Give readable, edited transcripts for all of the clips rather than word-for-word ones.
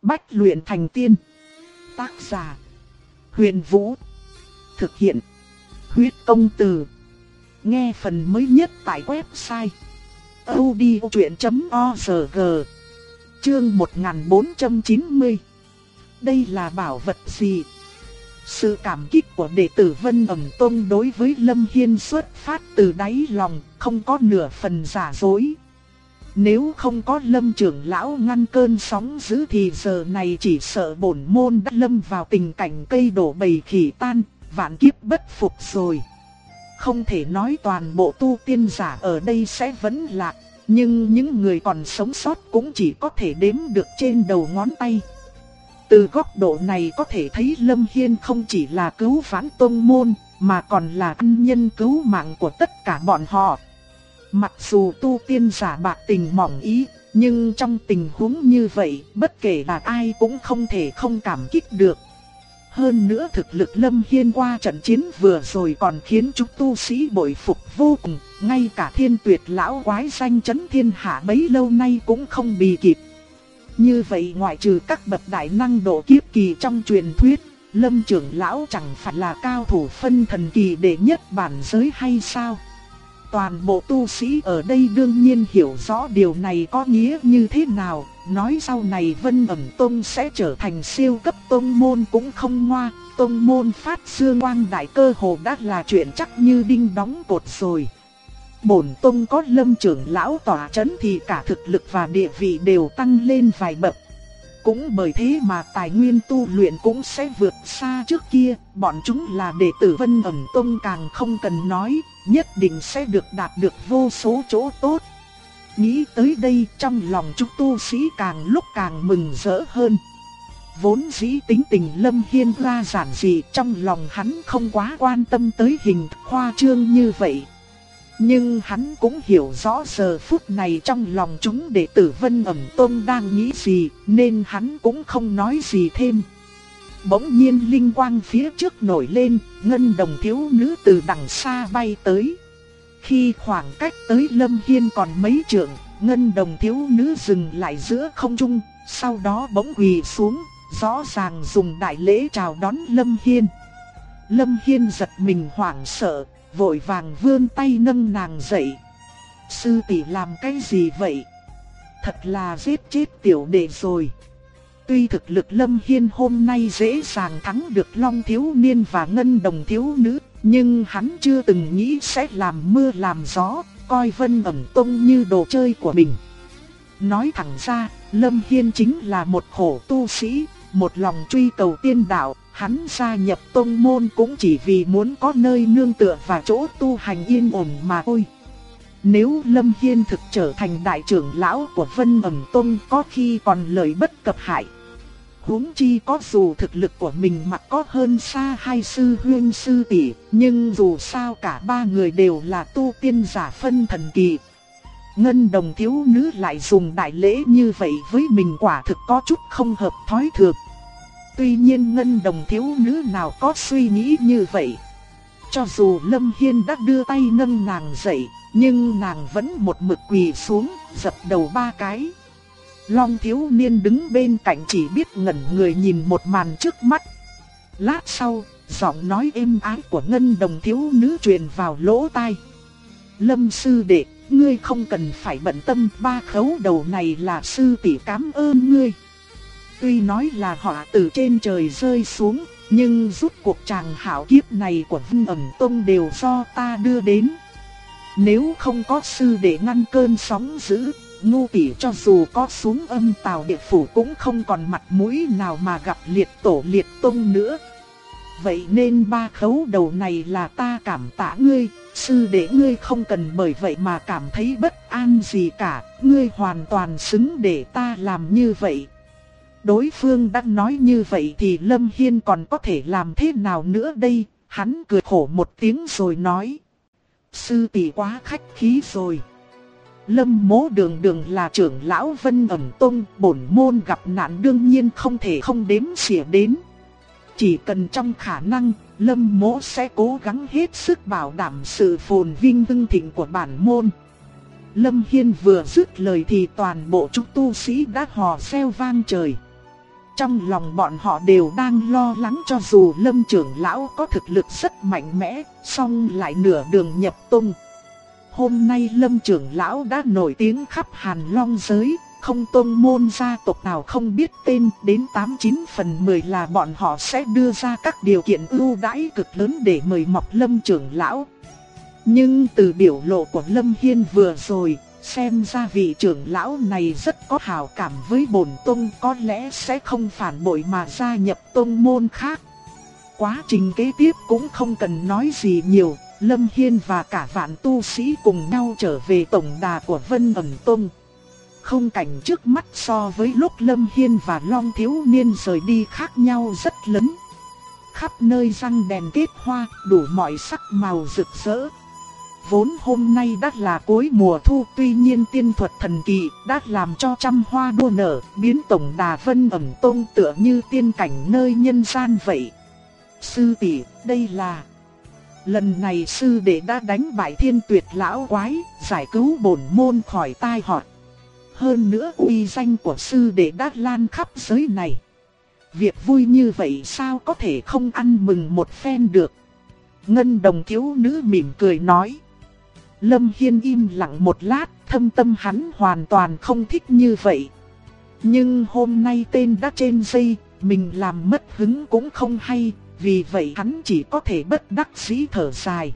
Bách luyện thành tiên. Tác giả: Huyền Vũ. Thực hiện: Huyết Công Từ. Nghe phần mới nhất tại website audiochuyện.org. Chương 1490. Đây là bảo vật gì? Sự cảm kích của đệ tử Vân Ẩm Tông đối với Lâm Hiên xuất phát từ đáy lòng, không có nửa phần giả dối. Nếu không có Lâm trưởng lão ngăn cơn sóng dữ thì giờ này chỉ sợ bổn môn đã lâm vào tình cảnh cây đổ bầy khỉ tan, vạn kiếp bất phục rồi. Không thể nói toàn bộ tu tiên giả ở đây sẽ vẫn lạc, nhưng những người còn sống sót cũng chỉ có thể đếm được trên đầu ngón tay. Từ góc độ này có thể thấy Lâm Hiên không chỉ là cứu vãn tông môn, mà còn là ân nhân cứu mạng của tất cả bọn họ. Mặc dù tu tiên giả bạc tình mỏng ý, nhưng trong tình huống như vậy, bất kể là ai cũng không thể không cảm kích được. Hơn nữa thực lực Lâm Hiên qua trận chiến vừa rồi còn khiến chúng tu sĩ bội phục vô cùng, ngay cả Thiên Tuyệt lão quái danh chấn thiên hạ bấy lâu nay cũng không bì kịp. Như vậy ngoại trừ các bậc đại năng độ kiếp kỳ trong truyền thuyết, Lâm trưởng lão chẳng phải là cao thủ phân thần kỳ đệ nhất bản giới hay sao? Toàn bộ tu sĩ ở đây đương nhiên hiểu rõ điều này có nghĩa như thế nào, nói sau này Vân Ẩm Tông sẽ trở thành siêu cấp tông môn cũng không ngoa, tông môn phát dương quang đại cơ hồ đã là chuyện chắc như đinh đóng cột rồi. Bổn tông có Lâm trưởng lão tỏa chấn thì cả thực lực và địa vị đều tăng lên vài bậc. Cũng bởi thế mà tài nguyên tu luyện cũng sẽ vượt xa trước kia, bọn chúng là đệ tử Vân Ẩm Tông càng không cần nói, nhất định sẽ được đạt được vô số chỗ tốt. Nghĩ tới đây trong lòng chúng tu sĩ càng lúc càng mừng rỡ hơn. Vốn dĩ tính tình Lâm Hiên ra giản dị, trong lòng hắn không quá quan tâm tới hình khoa trương như vậy. Nhưng hắn cũng hiểu rõ giờ phút này trong lòng chúng đệ tử Vân Ẩm Tông đang nghĩ gì, nên hắn cũng không nói gì thêm. Bỗng nhiên linh quang phía trước nổi lên, ngân đồng thiếu nữ từ đằng xa bay tới. Khi khoảng cách tới Lâm Hiên còn mấy trượng, ngân đồng thiếu nữ dừng lại giữa không trung, sau đó bỗng quỳ xuống, rõ ràng dùng đại lễ chào đón Lâm Hiên. Lâm Hiên giật mình hoảng sợ, vội vàng vươn tay nâng nàng dậy. Sư tỷ làm cái gì vậy? Thật là giết chết tiểu đệ rồi. Tuy thực lực Lâm Hiên hôm nay dễ dàng thắng được Long thiếu niên và Ngân đồng thiếu nữ, nhưng hắn chưa từng nghĩ sẽ làm mưa làm gió, coi Vân Ẩm Tông như đồ chơi của mình. Nói thẳng ra, Lâm Hiên chính là một khổ tu sĩ, một lòng truy cầu tiên đạo. Hắn gia nhập tông môn cũng chỉ vì muốn có nơi nương tựa và chỗ tu hành yên ổn mà thôi. Nếu Lâm Hiên thực trở thành đại trưởng lão của Vân Ẩm Tông có khi còn lợi bất cập hại. Huống chi có dù thực lực của mình mặc có hơn xa hai sư huynh sư tỷ, nhưng dù sao cả ba người đều là tu tiên giả phân thần kỳ. Ngân đồng thiếu nữ lại dùng đại lễ như vậy với mình quả thực có chút không hợp thói thường. Tuy nhiên Ngân đồng thiếu nữ nào có suy nghĩ như vậy. Cho dù Lâm Hiên đã đưa tay nâng nàng dậy, nhưng nàng vẫn một mực quỳ xuống, dập đầu ba cái. Long thiếu niên đứng bên cạnh chỉ biết ngẩn người nhìn một màn trước mắt. Lát sau, giọng nói êm ái của Ngân đồng thiếu nữ truyền vào lỗ tai. Lâm sư đệ, ngươi không cần phải bận tâm, ba khấu đầu này là sư tỷ cảm ơn ngươi. Tuy nói là họa từ trên trời rơi xuống, nhưng rút cuộc tràng hảo kiếp này của Vân Ẩm Tông đều do ta đưa đến. Nếu không có sư đệ ngăn cơn sóng dữ, ngu tỷ cho dù có xuống âm tào địa phủ cũng không còn mặt mũi nào mà gặp liệt tổ liệt tông nữa. Vậy nên ba khấu đầu này là ta cảm tạ ngươi, sư đệ ngươi không cần bởi vậy mà cảm thấy bất an gì cả, ngươi hoàn toàn xứng để ta làm như vậy. Đối phương đã nói như vậy thì Lâm Hiên còn có thể làm thế nào nữa đây? Hắn cười khổ một tiếng rồi nói. Sư tỷ quá khách khí rồi. Lâm Mỗ đường đường là trưởng lão Vân Ẩm Tông, bổn môn gặp nạn đương nhiên không thể không đếm xỉa đến. Chỉ cần trong khả năng, Lâm Mỗ sẽ cố gắng hết sức bảo đảm sự phồn vinh hưng thịnh của bản môn. Lâm Hiên vừa dứt lời thì toàn bộ chúng tu sĩ đã hò reo vang trời. Trong lòng bọn họ đều đang lo lắng cho dù Lâm trưởng lão có thực lực rất mạnh mẽ, song lại nửa đường nhập tông. Hôm nay Lâm trưởng lão đã nổi tiếng khắp Hàn Long giới, không tông môn gia tộc nào không biết tên, đến 89 phần 10 là bọn họ sẽ đưa ra các điều kiện ưu đãi cực lớn để mời mọc Lâm trưởng lão. Nhưng từ biểu lộ của Lâm Hiên vừa rồi, xem ra vị trưởng lão này rất có hảo cảm với bổn tông, có lẽ sẽ không phản bội mà gia nhập tông môn khác. Quá trình kế tiếp cũng không cần nói gì nhiều, Lâm Hiên và cả vạn tu sĩ cùng nhau trở về tổng đà của Vân Ẩn Tông. Không cảnh trước mắt so với lúc Lâm Hiên và Long thiếu niên rời đi khác nhau rất lớn. Khắp nơi răng đèn kết hoa, đủ mọi sắc màu rực rỡ. Vốn hôm nay đã là cuối mùa thu, tuy nhiên tiên thuật thần kỳ đã làm cho trăm hoa đua nở, biến tổng đà Vân Ẩn Tông tựa như tiên cảnh nơi nhân gian vậy. Sư tỷ, đây là... Lần này sư đệ đã đánh bại Thiên Tuyệt lão quái, giải cứu bổn môn khỏi tai họa. Hơn nữa uy danh của sư đệ đã lan khắp giới này. Việc vui như vậy sao có thể không ăn mừng một phen được. Ngân đồng thiếu nữ mỉm cười nói. Lâm Hiên im lặng một lát, thâm tâm hắn hoàn toàn không thích như vậy. Nhưng hôm nay tên đã trên dây, mình làm mất hứng cũng không hay, vì vậy hắn chỉ có thể bất đắc dĩ thở dài.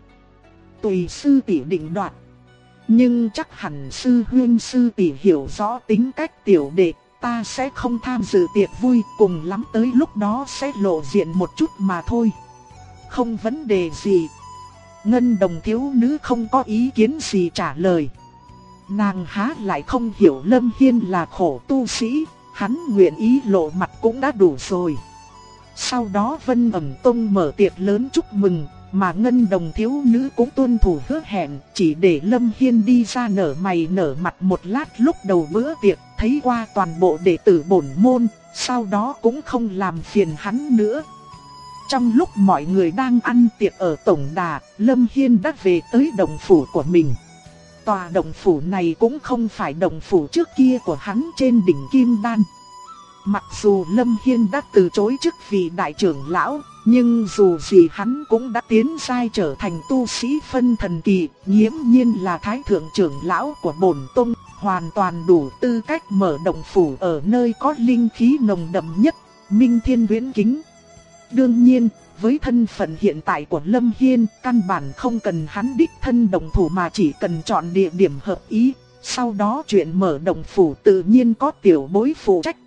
Tùy sư tỷ định đoạt. Nhưng chắc hẳn sư huynh sư tỷ hiểu rõ tính cách tiểu đệ, ta sẽ không tham dự tiệc vui, cùng lắm tới lúc đó sẽ lộ diện một chút mà thôi. Không vấn đề gì. Ngân đồng thiếu nữ không có ý kiến gì trả lời. Nàng há lại không hiểu Lâm Hiên là khổ tu sĩ, hắn nguyện ý lộ mặt cũng đã đủ rồi. Sau đó Vân Ẩn Tông mở tiệc lớn chúc mừng, mà Ngân đồng thiếu nữ cũng tuân thủ hứa hẹn, chỉ để Lâm Hiên đi ra nở mày nở mặt một lát lúc đầu bữa tiệc, thấy qua toàn bộ đệ tử bổn môn, sau đó cũng không làm phiền hắn nữa. Trong lúc mọi người đang ăn tiệc ở tổng đà, Lâm Hiên đã về tới động phủ của mình. Tòa động phủ này cũng không phải động phủ trước kia của hắn trên đỉnh Kim Đan. Mặc dù Lâm Hiên đã từ chối chức vị đại trưởng lão, nhưng dù gì hắn cũng đã tiến giai trở thành tu sĩ phân thần kỳ, nghiễm nhiên là thái thượng trưởng lão của bổn tông, hoàn toàn đủ tư cách mở động phủ ở nơi có linh khí nồng đậm nhất, Minh Thiên Huyễn Kính. Đương nhiên, với thân phận hiện tại của Lâm Hiên, căn bản không cần hắn đích thân động thủ mà chỉ cần chọn địa điểm hợp ý, sau đó chuyện mở động phủ tự nhiên có tiểu bối phụ trách.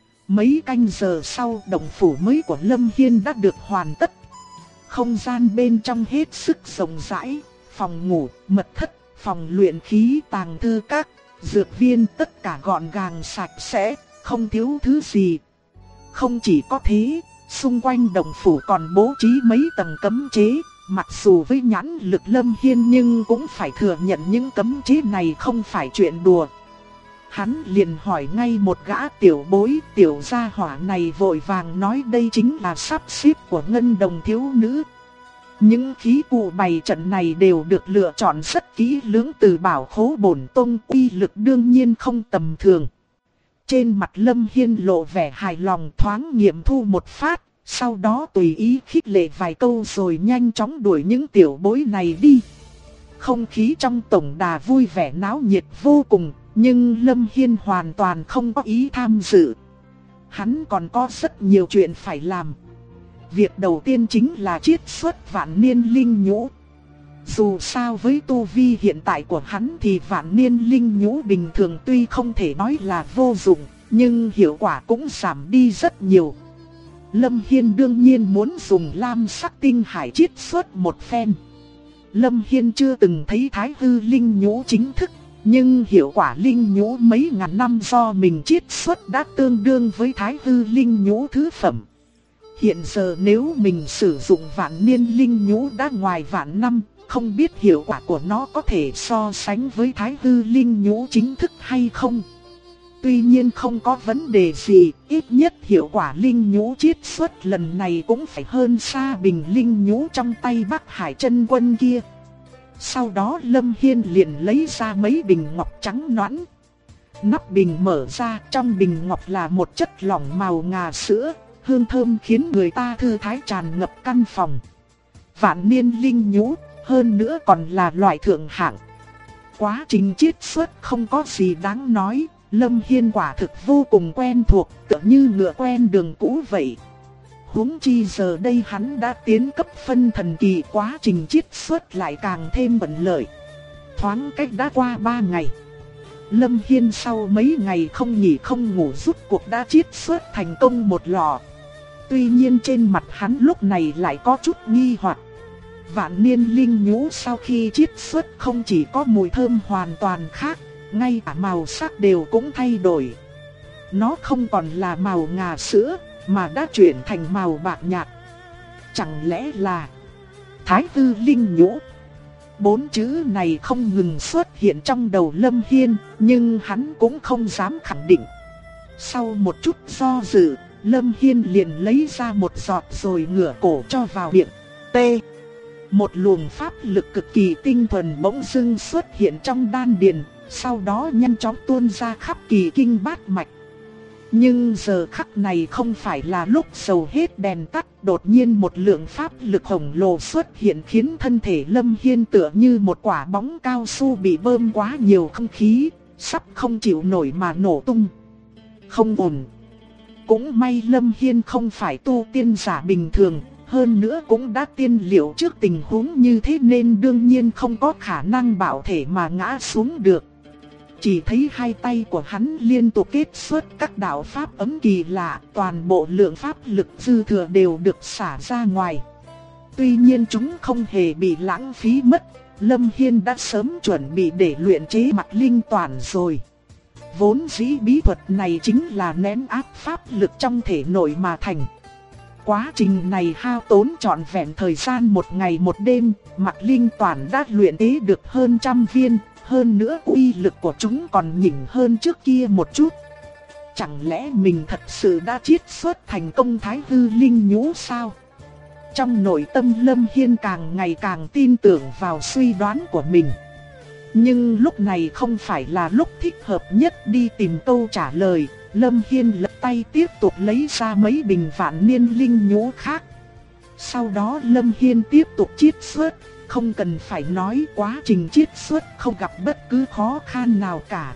Mấy canh giờ sau, động phủ mới của Lâm Hiên đã được hoàn tất. Không gian bên trong hết sức rộng rãi, phòng ngủ, mật thất, phòng luyện khí, tàng thư các, dược viên tất cả gọn gàng sạch sẽ, không thiếu thứ gì. Không chỉ có thế, xung quanh động phủ còn bố trí mấy tầng cấm chế, mặc dù với nhãn lực Lâm Hiên nhưng cũng phải thừa nhận những cấm chế này không phải chuyện đùa. Hắn liền hỏi ngay một gã tiểu bối, tiểu gia hỏa này vội vàng nói đây chính là sắp xếp của Ngân đồng thiếu nữ. Những khí cụ bày trận này đều được lựa chọn rất kỹ lưỡng từ bảo khố bổn tông, uy lực đương nhiên không tầm thường. Trên mặt Lâm Hiên lộ vẻ hài lòng, thoáng nghiệm thu một phát, sau đó tùy ý khích lệ vài câu rồi nhanh chóng đuổi những tiểu bối này đi. Không khí trong tổng đà vui vẻ náo nhiệt vô cùng, nhưng Lâm Hiên hoàn toàn không có ý tham dự. Hắn còn có rất nhiều chuyện phải làm. Việc đầu tiên chính là chiết xuất vạn niên linh nhũ. Dù sao với tu vi hiện tại của hắn thì vạn niên linh nhũ bình thường tuy không thể nói là vô dụng, nhưng hiệu quả cũng giảm đi rất nhiều. Lâm Hiên đương nhiên muốn dùng lam sắc tinh hải chiết xuất một phen. Lâm Hiên chưa từng thấy thái hư linh nhũ chính thức, nhưng hiệu quả linh nhũ mấy ngàn năm do mình chiết xuất đã tương đương với thái hư linh nhũ thứ phẩm. Hiện giờ nếu mình sử dụng vạn niên linh nhũ đã ngoài vạn năm, không biết hiệu quả của nó có thể so sánh với thái hư linh nhũ chính thức hay không. Tuy nhiên không có vấn đề gì, ít nhất hiệu quả linh nhũ chiết xuất lần này cũng phải hơn xa bình linh nhũ trong tay Bắc Hải Chân Quân kia. Sau đó Lâm Hiên liền lấy ra mấy bình ngọc trắng nõn. Nắp bình mở ra, trong bình ngọc là một chất lỏng màu ngà sữa, hương thơm khiến người ta thư thái tràn ngập căn phòng. Vạn niên linh nhũ, hơn nữa còn là loại thượng hạng. Quá trình chiết xuất không có gì đáng nói, Lâm Hiên quả thực vô cùng quen thuộc, tựa như ngựa quen đường cũ vậy. Huống chi giờ đây hắn đã tiến cấp phân thần kỳ, quá trình chiết xuất lại càng thêm bận lợi. Thoáng cách đã qua 3 ngày. Lâm Hiên sau mấy ngày không nghỉ không ngủ rút cuộc đã chiết xuất thành công một lọ. Tuy nhiên trên mặt hắn lúc này lại có chút nghi hoặc. Vạn niên linh nhũ sau khi chiết xuất không chỉ có mùi thơm hoàn toàn khác, ngay cả màu sắc đều cũng thay đổi. Nó không còn là màu ngà sữa, mà đã chuyển thành màu bạc nhạt. Chẳng lẽ là Thái Hư linh nhũ? 4 chữ này không ngừng xuất hiện trong đầu Lâm Hiên, nhưng hắn cũng không dám khẳng định. Sau một chút do dự, Lâm Hiên liền lấy ra một giọt rồi ngửa cổ cho vào miệng. T. Một luồng pháp lực cực kỳ tinh thuần bỗng dưng xuất hiện trong đan điền, sau đó nhanh chóng tuôn ra khắp kỳ kinh bát mạch. Nhưng giờ khắc này không phải là lúc dầu hết đèn tắt, đột nhiên một lượng pháp lực khổng lồ xuất hiện khiến thân thể Lâm Hiên tựa như một quả bóng cao su bị bơm quá nhiều không khí, sắp không chịu nổi mà nổ tung. Không ổn. Cũng may Lâm Hiên không phải tu tiên giả bình thường, hơn nữa cũng đã tiên liệu trước tình huống như thế nên đương nhiên không có khả năng bảo thể mà ngã xuống được. Chỉ thấy hai tay của hắn liên tục kết xuất các đạo pháp ấm kỳ lạ, toàn bộ lượng pháp lực dư thừa đều được xả ra ngoài. Tuy nhiên chúng không hề bị lãng phí mất, Lâm Hiên đã sớm chuẩn bị để luyện chế mặt linh toàn rồi. Vốn dĩ bí thuật này chính là nén áp pháp lực trong thể nội mà thành. Quá trình này hao tốn trọn vẹn thời gian 1 ngày 1 đêm, mặt linh toàn đã luyện chế được hơn 100 viên. Hơn nữa uy lực của chúng còn nhỉnh hơn trước kia một chút. Chẳng lẽ mình thật sự đã chiết xuất thành công Thái Hư linh nhũ sao? Trong nội tâm Lâm Hiên càng ngày càng tin tưởng vào suy đoán của mình. Nhưng lúc này không phải là lúc thích hợp nhất đi tìm câu trả lời. Lâm Hiên lật tay tiếp tục lấy ra mấy bình vạn niên linh nhũ khác. Sau đó Lâm Hiên tiếp tục chiết xuất. Không cần phải nói, quá trình chiết xuất không gặp bất cứ khó khăn nào cả.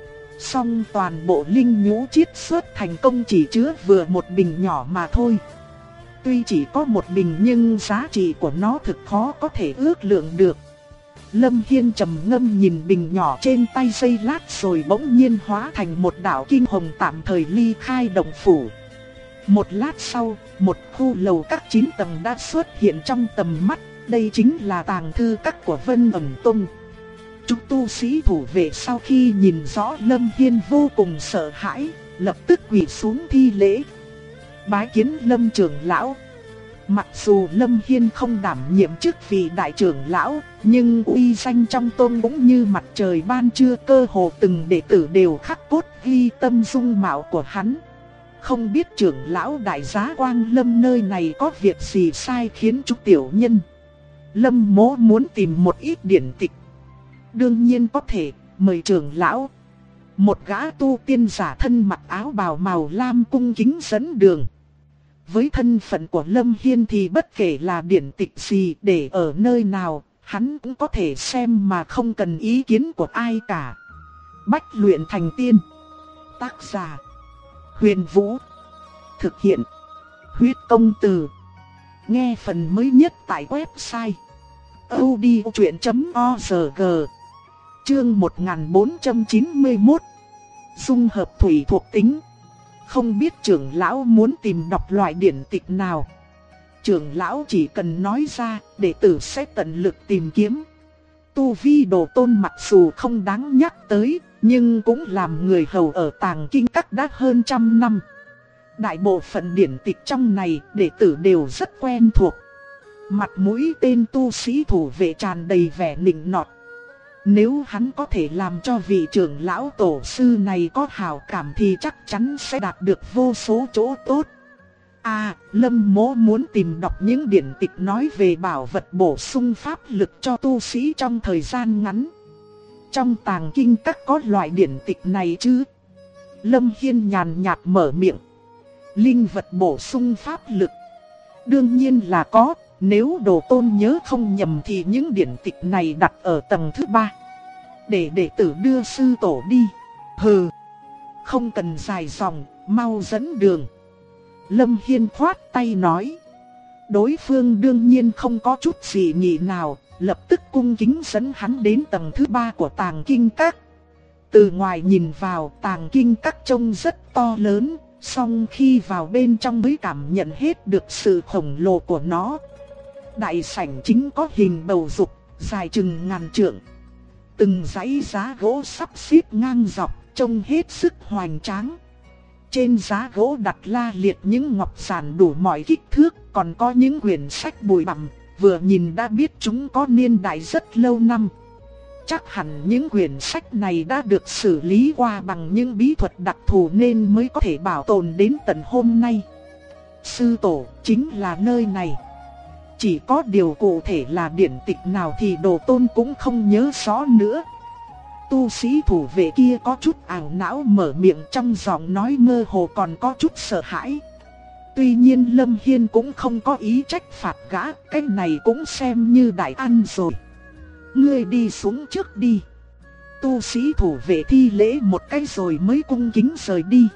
Song toàn bộ linh nhũ chiết xuất thành công chỉ chứa vừa một bình nhỏ mà thôi. Tuy chỉ có một bình nhưng giá trị của nó thực khó có thể ước lượng được. Lâm Hiên trầm ngâm nhìn bình nhỏ trên tay giây lát rồi bỗng nhiên hóa thành một đạo kinh hồng tạm thời ly khai động phủ. Một lát sau, một khu lầu các 9 tầng đã xuất hiện trong tầm mắt. Đây chính là tàng thư các của Vân Ẩn Tông. Chúng tu sĩ thủ vệ sau khi nhìn rõ Lâm Hiên vô cùng sợ hãi, lập tức quỳ xuống thi lễ. Bái kiến Lâm trưởng lão. Mặc dù Lâm Hiên không đảm nhiệm chức vị đại trưởng lão, nhưng uy danh trong tông cũng như mặt trời ban trưa, cơ hồ từng đệ tử đều khắc cốt ghi tâm dung mạo của hắn. Không biết trưởng lão đại giá Quang Lâm nơi này có việc gì sai khiến chúng tiểu nhân. Lâm mỗ muốn tìm một ít điển tịch. Đương nhiên có thể, mời trưởng lão. Một gã tu tiên giả thân mặc áo bào màu lam cung kính dẫn đường. Với thân phận của Lâm Hiên thì bất kể là điển tịch gì để ở nơi nào, hắn cũng có thể xem mà không cần ý kiến của ai cả. Bách luyện thành tiên. Tác giả Huyền Vũ. Thực hiện Huyết Công Từ. Nghe phần mới nhất tại website audiochuyện.org. Chương 1491. Dung hợp thủy thuộc tính. Không biết trưởng lão muốn tìm đọc loại điển tịch nào. Trưởng lão chỉ cần nói ra, đệ tử sẽ tận lực tìm kiếm. Tu vi Đồ Tôn mặc dù không đáng nhắc tới, nhưng cũng làm người hầu ở tàng kinh các đã hơn 100 năm. Đại bộ phận điển tịch trong này đệ tử đều rất quen thuộc. Mặt mũi tên tu sĩ thủ vệ tràn đầy vẻ nịnh nọt. Nếu hắn có thể làm cho vị trưởng lão tổ sư này có hảo cảm thì chắc chắn sẽ đạt được vô số chỗ tốt. Lâm mỗ muốn tìm đọc những điển tịch nói về bảo vật bổ sung pháp lực cho tu sĩ trong thời gian ngắn. trong tàng kinh các có loại điển tịch này chứ? Lâm Hiên nhàn nhạt mở miệng. Linh vật bổ sung pháp lực. Đương nhiên là có, nếu Đồ Tôn nhớ không nhầm thì những điển tịch này đặt ở tầng thứ 3. Để đệ tử đưa sư tổ đi. Hừ, không cần dài dòng, mau dẫn đường. Lâm Hiên khoát tay nói. Đối phương đương nhiên không có chút gì nhị nào, lập tức cung kính dẫn hắn đến tầng thứ 3 của tàng kinh các. Từ ngoài nhìn vào, tàng kinh các trông rất to lớn, song khi vào bên trong mới cảm nhận hết được sự khổng lồ của nó. Đại sảnh chính có hình bầu dục, dài chừng ngàn trượng. Từng dãy giá gỗ sắp xếp ngang dọc, trông hết sức hoành tráng. Trên giá gỗ đặt la liệt những ngọc giản đủ mọi kích thước, còn có những quyển sách bụi bặm, vừa nhìn đã biết chúng có niên đại rất lâu năm. Chắc hẳn những quyển sách này đã được xử lý qua bằng những bí thuật đặc thù nên mới có thể bảo tồn đến tận hôm nay. Sư tổ chính là nơi này. Chỉ có điều cụ thể là điển tịch nào thì Đồ Tôn cũng không nhớ rõ nữa. Tu sĩ thủ vệ kia có chút ảo não mở miệng, trong giọng nói mơ hồ còn có chút sợ hãi. Tuy nhiên Lâm Hiên cũng không có ý trách phạt gã, cái này cũng xem như đại ăn rồi. Ngươi đi xuống trước đi. Tu sĩ thủ vệ thi lễ một cái rồi mới cung kính rời đi.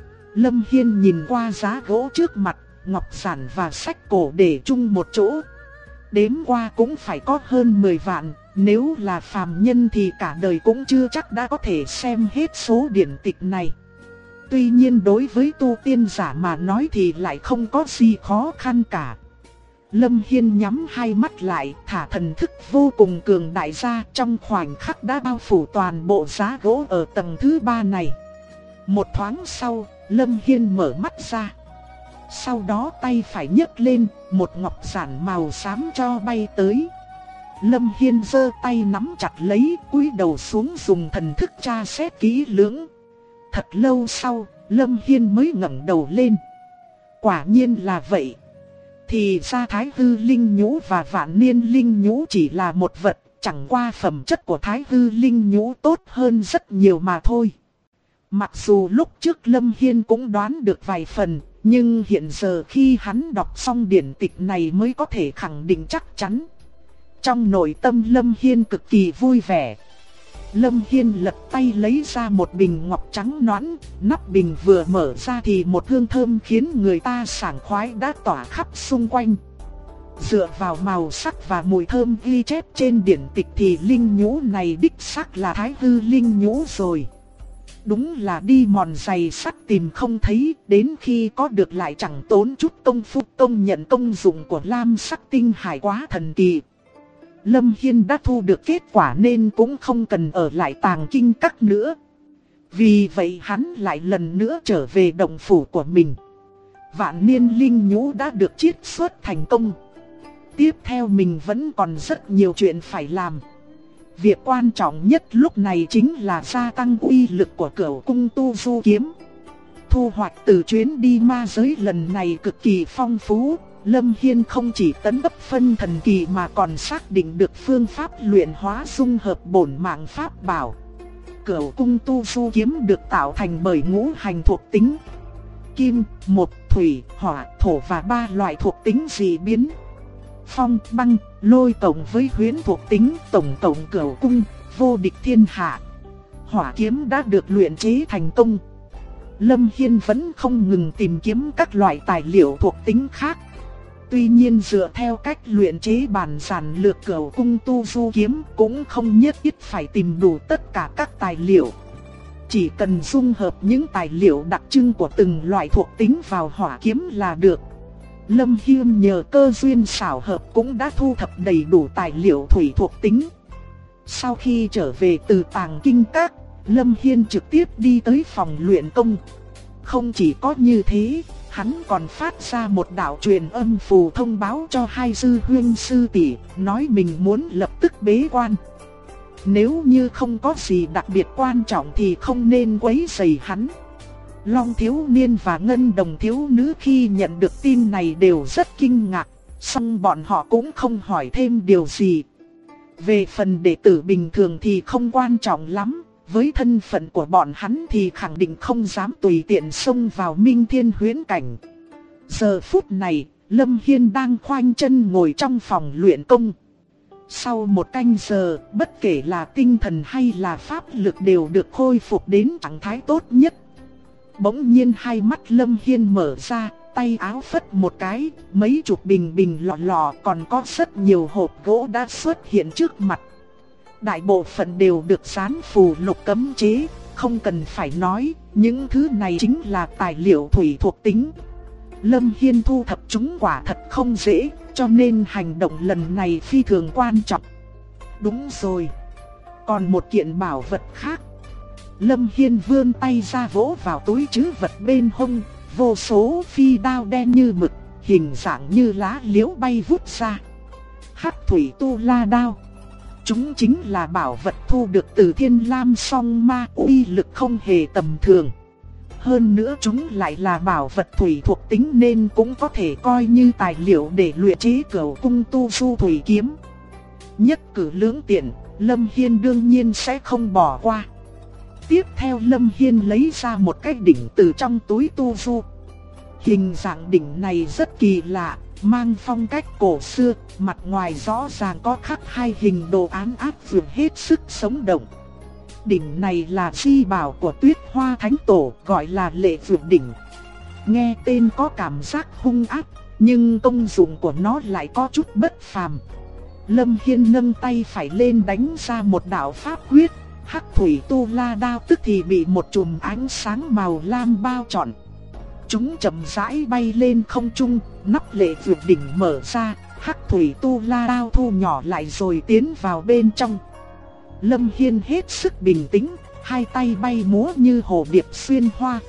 Lâm Hiên nhìn qua giá gỗ trước mặt, ngọc giản và sách cổ để chung một chỗ. Đếm qua cũng phải có hơn 10 vạn, nếu là phàm nhân thì cả đời cũng chưa chắc đã có thể xem hết số điển tịch này. Tuy nhiên đối với tu tiên giả mà nói thì lại không có gì khó khăn cả. Lâm Hiên nhắm hai mắt lại, thả thần thức vô cùng cường đại ra, trong khoảnh khắc đã bao phủ toàn bộ giá gỗ ở tầng thứ 3 này. Một thoáng sau, Lâm Hiên mở mắt ra. Sau đó tay phải nhấc lên, một ngọc giản màu xám cho bay tới. Lâm Hiên giơ tay nắm chặt lấy, cúi đầu xuống dùng thần thức tra xét kỹ lưỡng. Thật lâu sau, Lâm Hiên mới ngẩng đầu lên. Quả nhiên là vậy. Thì ra Thái Hư Linh Nhũ và Vạn Niên Linh Nhũ chỉ là một vật, chẳng qua phẩm chất của Thái Hư Linh Nhũ tốt hơn rất nhiều mà thôi. Mặc dù lúc trước Lâm Hiên cũng đoán được vài phần, nhưng hiện giờ khi hắn đọc xong điển tịch này mới có thể khẳng định chắc chắn. Trong nội tâm Lâm Hiên cực kỳ vui vẻ. Lâm Hiên lật tay lấy ra một bình ngọc trắng nõn, nắp bình vừa mở ra thì một hương thơm khiến người ta sảng khoái đã tỏa khắp xung quanh. Dựa vào màu sắc và mùi thơm ghi chép trên điển tịch thì linh nhũ này đích xác là Thái Hư Linh Nhũ rồi. Đúng là đi mòn giày sắt tìm không thấy, đến khi có được lại chẳng tốn chút công phu. Công nhận công dụng của lam sắc tinh hải quá thần kỳ. Lâm Hiên đã thu được kết quả nên cũng không cần ở lại tàng kinh các nữa. Vì vậy hắn lại lần nữa trở về động phủ của mình. Vạn Niên Linh Nhũ đã được chiết xuất thành công. Tiếp theo mình vẫn còn rất nhiều chuyện phải làm. Việc quan trọng nhất lúc này chính là gia tăng uy lực của Cửu Cung Tu Du Kiếm. Thu hoạch từ chuyến đi ma giới lần này cực kỳ phong phú. Lâm Hiên không chỉ tấn cấp phân thần kỳ mà còn xác định được phương pháp luyện hóa dung hợp bổn mạng pháp bảo. Cửu Cung Tu Du Kiếm được tạo thành bởi ngũ hành thuộc tính: kim, mộc, thủy, hỏa, thổ và 3 loại thuộc tính dị biến. Phong, băng, lôi cộng với huyễn thuộc tính, tổng cộng Cửu Cung, vô địch thiên hạ. Hỏa kiếm đã được luyện chế thành công. Lâm Hiên vẫn không ngừng tìm kiếm các loại tài liệu thuộc tính khác. Tuy nhiên dựa theo cách luyện chế bản giản lược Cửu Cung Tu Du Kiếm cũng không nhất thiết phải tìm đủ tất cả các tài liệu. Chỉ cần dung hợp những tài liệu đặc trưng của từng loại thuộc tính vào hỏa kiếm là được. Lâm Hiên nhờ cơ duyên xảo hợp cũng đã thu thập đầy đủ tài liệu thủy thuộc tính. Sau khi trở về từ tàng kinh các, Lâm Hiên trực tiếp đi tới phòng luyện công. Không chỉ có như thế, hắn còn phát ra một đạo truyền âm phù thông báo cho hai sư huynh sư tỷ, nói mình muốn lập tức bế quan. Nếu như không có gì đặc biệt quan trọng thì không nên quấy rầy hắn. Long thiếu niên và Ngân Đồng thiếu nữ khi nhận được tin này đều rất kinh ngạc, song bọn họ cũng không hỏi thêm điều gì. Về phần đệ tử bình thường thì không quan trọng lắm, với thân phận của bọn hắn thì khẳng định không dám tùy tiện xông vào Minh Thiên huyễn cảnh. Giờ phút này, Lâm Hiên đang khoanh chân ngồi trong phòng luyện công. Sau một canh giờ, bất kể là tinh thần hay là pháp lực đều được khôi phục đến trạng thái tốt nhất. Bỗng nhiên hai mắt Lâm Hiên mở ra, tay áo phất một cái, mấy chục bình lọ lọ còn có rất nhiều hộp gỗ đã xuất hiện trước mặt. Đại bộ phận đều được dán phù lục cấm chế, không cần phải nói, những thứ này chính là tài liệu thủy thuộc tính. Lâm Hiên thu thập chúng quả thật không dễ, cho nên hành động lần này phi thường quan trọng. Đúng rồi, còn một kiện bảo vật khác. Lâm Hiên vươn tay ra vỗ vào túi trữ vật bên hông, vô số phi đao đen như mực, hình dạng như lá liễu bay vút ra. Hắc thủy tu la đao. Chúng chính là bảo vật thu được từ Thiên Lam Song Ma, uy lực không hề tầm thường. Hơn nữa chúng lại là bảo vật thủy thuộc tính nên cũng có thể coi như tài liệu để luyện chế Cửu Cung Tu Du Thủy Kiếm. Nhất cử lưỡng tiện, Lâm Hiên đương nhiên sẽ không bỏ qua. Tiếp theo Lâm Hiên lấy ra một cái đỉnh từ trong túi tu du. Hình dạng đỉnh này rất kỳ lạ, mang phong cách cổ xưa, mặt ngoài rõ ràng có khắc hai hình đồ án áp phượng hết sức sống động. Đỉnh này là di bảo của Tuyết Hoa Thánh Tổ, gọi là Lệ Phượng Đỉnh. Nghe tên có cảm giác hung ác, nhưng công dụng của nó lại có chút bất phàm. Lâm Hiên nâng tay phải lên đánh ra một đạo pháp quyết, Hắc thủy tu la đao tức thì bị một chùm ánh sáng màu lam bao trọn. Chúng chậm rãi bay lên không trung, nắp Lệ Phượng Đỉnh mở ra, Hắc thủy tu la đao thu nhỏ lại rồi tiến vào bên trong. Lâm Hiên hết sức bình tĩnh, hai tay bay múa như hồ điệp xuyên hoa.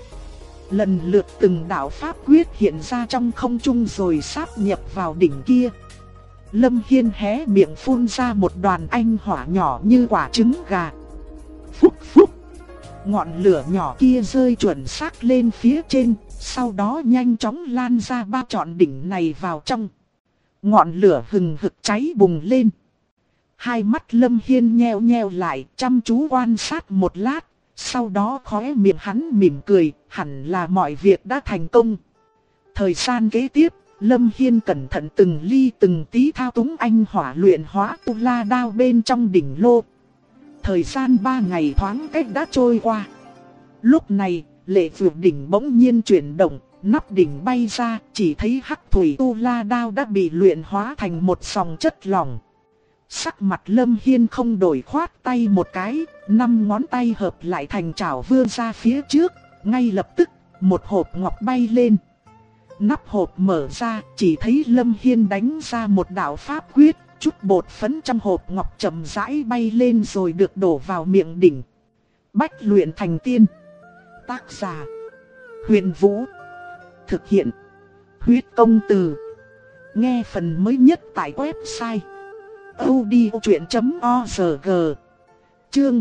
Lần lượt từng đạo pháp quyết hiện ra trong không trung rồi sáp nhập vào đỉnh kia. Lâm Hiên hé miệng phun ra một đoàn anh hỏa nhỏ như quả trứng gà. Phúc phúc, ngọn lửa nhỏ kia rơi chuẩn xác lên phía trên, sau đó nhanh chóng lan ra bao trọn đỉnh này vào trong. Ngọn lửa hừng hực cháy bùng lên. Hai mắt Lâm Hiên nheo nheo lại, chăm chú quan sát một lát, sau đó khóe miệng hắn mỉm cười, hẳn là mọi việc đã thành công. Thời gian kế tiếp, Lâm Hiên cẩn thận từng ly từng tí thao túng anh hỏa luyện hóa tu la đao bên trong đỉnh lô. Thời gian 3 ngày thoáng cách đã trôi qua. Lúc này, Lệ Phượng Đỉnh bỗng nhiên chuyển động, nắp đỉnh bay ra, chỉ thấy Hắc thủy tu la đao đã bị luyện hóa thành một dòng chất lỏng. Sắc mặt Lâm Hiên không đổi, khoát tay một cái, 5 ngón tay hợp lại thành chảo vươn ra phía trước, ngay lập tức, một hộp ngọc bay lên. Nắp hộp mở ra, chỉ thấy Lâm Hiên đánh ra một đạo pháp quyết, chút bột phấn trong hộp ngọc chậm rãi bay lên rồi được đổ vào miệng đỉnh. Bách luyện thành tiên. Tác giả: Huyền Vũ. Thực hiện: Huyết Công Từ. Nghe phần mới nhất tại website audiochuyện.org. Chương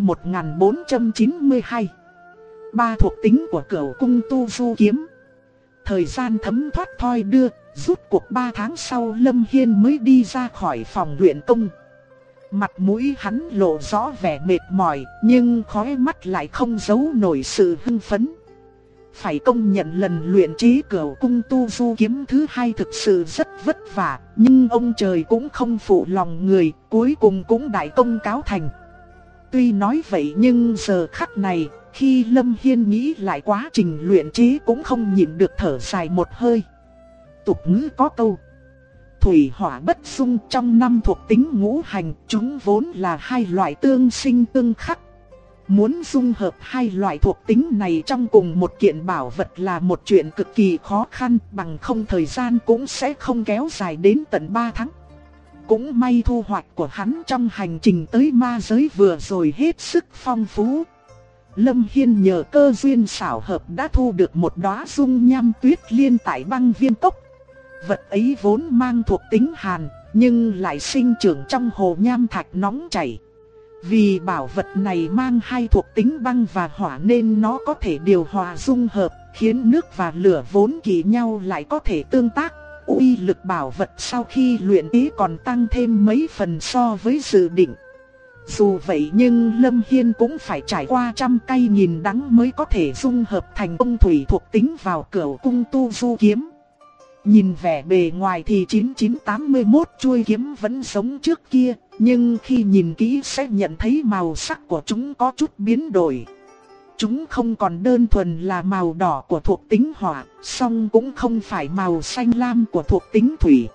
1492. Ba thuộc tính của Cửu Cung Tu Du Kiếm. Thời gian thấm thoát thoi đưa, rút cuộc 3 tháng sau Lâm Hiên mới đi ra khỏi phòng luyện công. Mặt mũi hắn lộ rõ vẻ mệt mỏi, nhưng khóe mắt lại không giấu nổi sự hưng phấn. Phải công nhận lần luyện chế Cửu Cung Tu Du Kiếm thứ 2 thực sự rất vất vả, nhưng ông trời cũng không phụ lòng người, cuối cùng cũng đại công cáo thành. Tuy nói vậy nhưng giờ khắc này, khi Lâm Hiên nghĩ lại quá trình luyện chế cũng không nhịn được thở dài một hơi. Tục ngữ có câu: thủy hỏa bất xung, trong 5 thuộc tính ngũ hành, chúng vốn là hai loại tương sinh tương khắc. Muốn dung hợp hai loại thuộc tính này trong cùng một kiện bảo vật là một chuyện cực kỳ khó khăn, bằng không thời gian cũng sẽ không kéo dài đến tận 3 tháng. Cũng may thu hoạch của hắn trong hành trình tới ma giới vừa rồi hết sức phong phú. Lâm Hiên nhờ cơ duyên xảo hợp đã thu được một đóa dung nham tuyết liên tại băng viên cốc. Vật ấy vốn mang thuộc tính hàn, nhưng lại sinh trưởng trong hồ nham thạch nóng chảy. Vì bảo vật này mang hai thuộc tính băng và hỏa nên nó có thể điều hòa dung hợp, khiến nước và lửa vốn kỳ nhau lại có thể tương tác. uy lực bảo vật sau khi luyện chế còn tăng thêm mấy phần so với dự định. Dù vậy nhưng Lâm Hiên cũng phải trải qua trăm cay nghìn đắng mới có thể dung hợp thành tông thủy thuộc tính vào Cửu Cung Tu Du Kiếm. Nhìn vẻ bề ngoài thì 9981 chuôi kiếm vẫn giống trước kia, nhưng khi nhìn kỹ sẽ nhận thấy màu sắc của chúng có chút biến đổi. Chúng không còn đơn thuần là màu đỏ của thuộc tính hỏa, song cũng không phải màu xanh lam của thuộc tính thủy,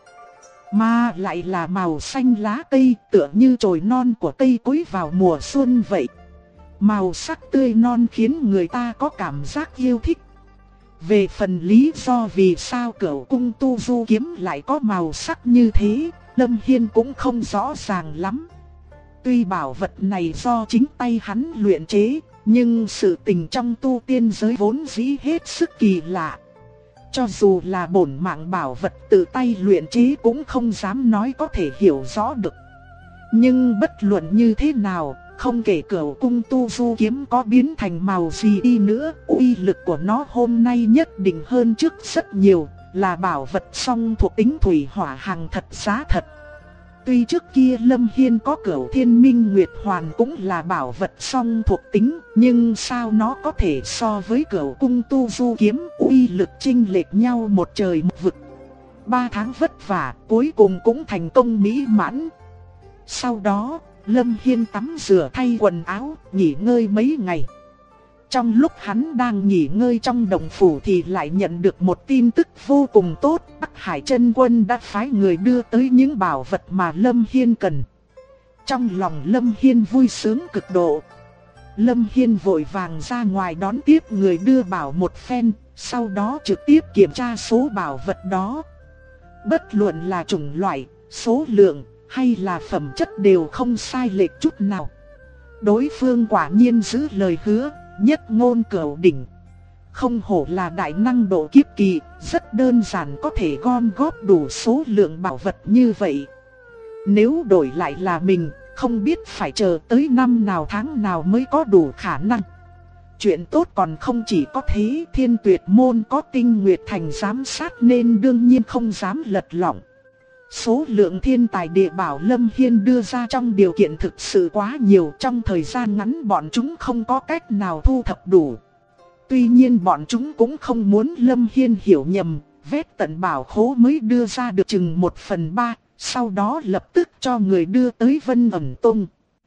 mà lại là màu xanh lá cây, tựa như chồi non của cây cối vào mùa xuân vậy. Màu sắc tươi non khiến người ta có cảm giác yêu thích. Về phần lý do vì sao Cửu Cung Tu Du Kiếm lại có màu sắc như thế, Lâm Hiên cũng không rõ ràng lắm. Tuy bảo vật này do chính tay hắn luyện chế, nhưng sự tình trong tu tiên giới vốn dĩ hết sức kỳ lạ. Cho dù là bổn mạng bảo vật tự tay luyện chế cũng không dám nói có thể hiểu rõ được. Nhưng bất luận như thế nào, không kể Cửu Cung Tu Du Kiếm có biến thành màu gì đi nữa, uy lực của nó hôm nay nhất định hơn trước rất nhiều, là bảo vật song thuộc tính thủy hỏa hàng thật giá thật. Tuy trước kia Lâm Hiên có Cửu Thiên Minh Nguyệt Hoàn cũng là bảo vật song thuộc tính, nhưng sao nó có thể so với Cửu Cung Tu Du Kiếm, uy lực chênh lệch nhau một trời một vực. 3 tháng vất vả, cuối cùng cũng thành công mỹ mãn. Sau đó, Lâm Hiên tắm rửa thay quần áo, nghỉ ngơi mấy ngày. Trong lúc hắn đang nghỉ ngơi trong động phủ thì lại nhận được một tin tức vô cùng tốt. Bắc Hải Chân Quân đã phái người đưa tới những bảo vật mà Lâm Hiên cần. Trong lòng Lâm Hiên vui sướng cực độ. Lâm Hiên vội vàng ra ngoài đón tiếp người đưa bảo một phen, sau đó trực tiếp kiểm tra số bảo vật đó. Bất luận là chủng loại, số lượng hay là phẩm chất đều không sai lệch chút nào. Đối phương quả nhiên giữ lời hứa, nhất ngôn cửu đỉnh. Không hổ là đại năng độ kiếp kỳ, rất đơn giản có thể gom góp đủ số lượng bảo vật như vậy. Nếu đổi lại là mình, không biết phải chờ tới năm nào tháng nào mới có đủ khả năng. Chuyện tốt còn không chỉ có thế, Thiên Tuyệt Môn có Tinh Nguyệt Thành giám sát nên đương nhiên không dám lật lọng. Số lượng thiên tài địa bảo Lâm Hiên đưa ra trong điều kiện thực sự quá nhiều, trong thời gian ngắn bọn chúng không có cách nào thu thập đủ. Tuy nhiên bọn chúng cũng không muốn Lâm Hiên hiểu nhầm, vét tận bảo khố mới đưa ra được chừng 1/3, sau đó lập tức cho người đưa tới Vân Ẩn Tông.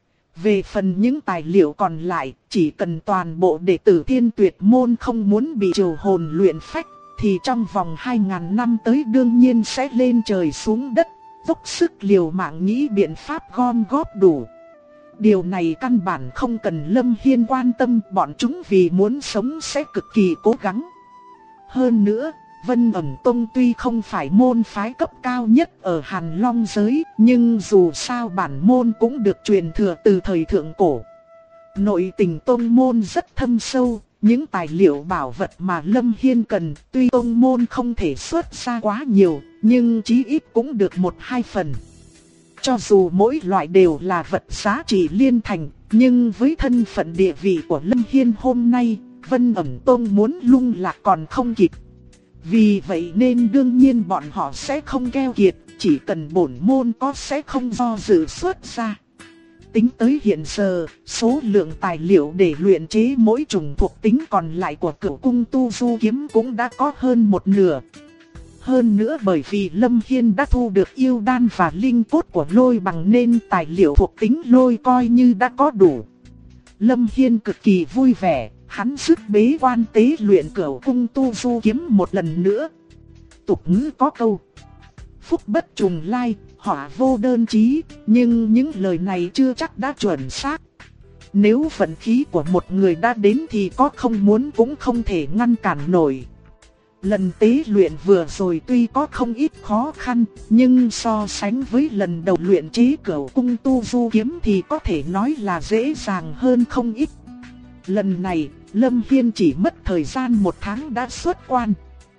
Về phần những tài liệu còn lại, chỉ cần toàn bộ đệ tử Thiên Tuyệt Môn không muốn bị triều hồn luyện phách, thì trong vòng 2000 năm tới đương nhiên sẽ lên trời xuống đất, dốc sức liều mạng nghĩ biện pháp gom góp đủ. Điều này căn bản không cần Lâm Hiên quan tâm, bọn chúng vì muốn sống sẽ cực kỳ cố gắng. Hơn nữa, Vân Ẩn Tông tuy không phải môn phái cấp cao nhất ở Hàn Long giới, nhưng dù sao bản môn cũng được truyền thừa từ thời thượng cổ. Nội tình tông môn rất thâm sâu. Những tài liệu bảo vật mà Lâm Hiên cần, tuy tông môn không thể xuất ra quá nhiều, nhưng chí ít cũng được 1-2 phần. Cho dù mỗi loại đều là vật giá trị liên thành, nhưng với thân phận địa vị của Lâm Hiên hôm nay, Vân Ẩn Tông muốn lung lạc còn không kịp. Vì vậy nên đương nhiên bọn họ sẽ không keo kiệt, chỉ cần bổn môn có sẽ không do dự xuất ra. Tính tới hiện giờ, số lượng tài liệu để luyện chế mỗi chủng thuộc tính còn lại của Cửu Cung Tu Du Kiếm cũng đã có hơn một nửa. Hơn nữa bởi vì Lâm Hiên đã thu được yêu đan và linh cốt của lôi bằng nên tài liệu thuộc tính lôi coi như đã có đủ. Lâm Hiên cực kỳ vui vẻ, hắn dứt bế quan tế luyện Cửu Cung Tu Du Kiếm một lần nữa. Tục ngữ có câu: phúc bất trùng lai, họa vô đơn chí, nhưng những lời này chưa chắc đã chuẩn xác. Nếu vận khí của một người đã đến thì có không muốn cũng không thể ngăn cản nổi. Lần tế luyện vừa rồi tuy có không ít khó khăn, nhưng so sánh với lần đầu luyện chế Cửu Cung Tu Du Kiếm thì có thể nói là dễ dàng hơn không ít. Lần này, Lâm Hiên chỉ mất thời gian 1 tháng đã xuất quan.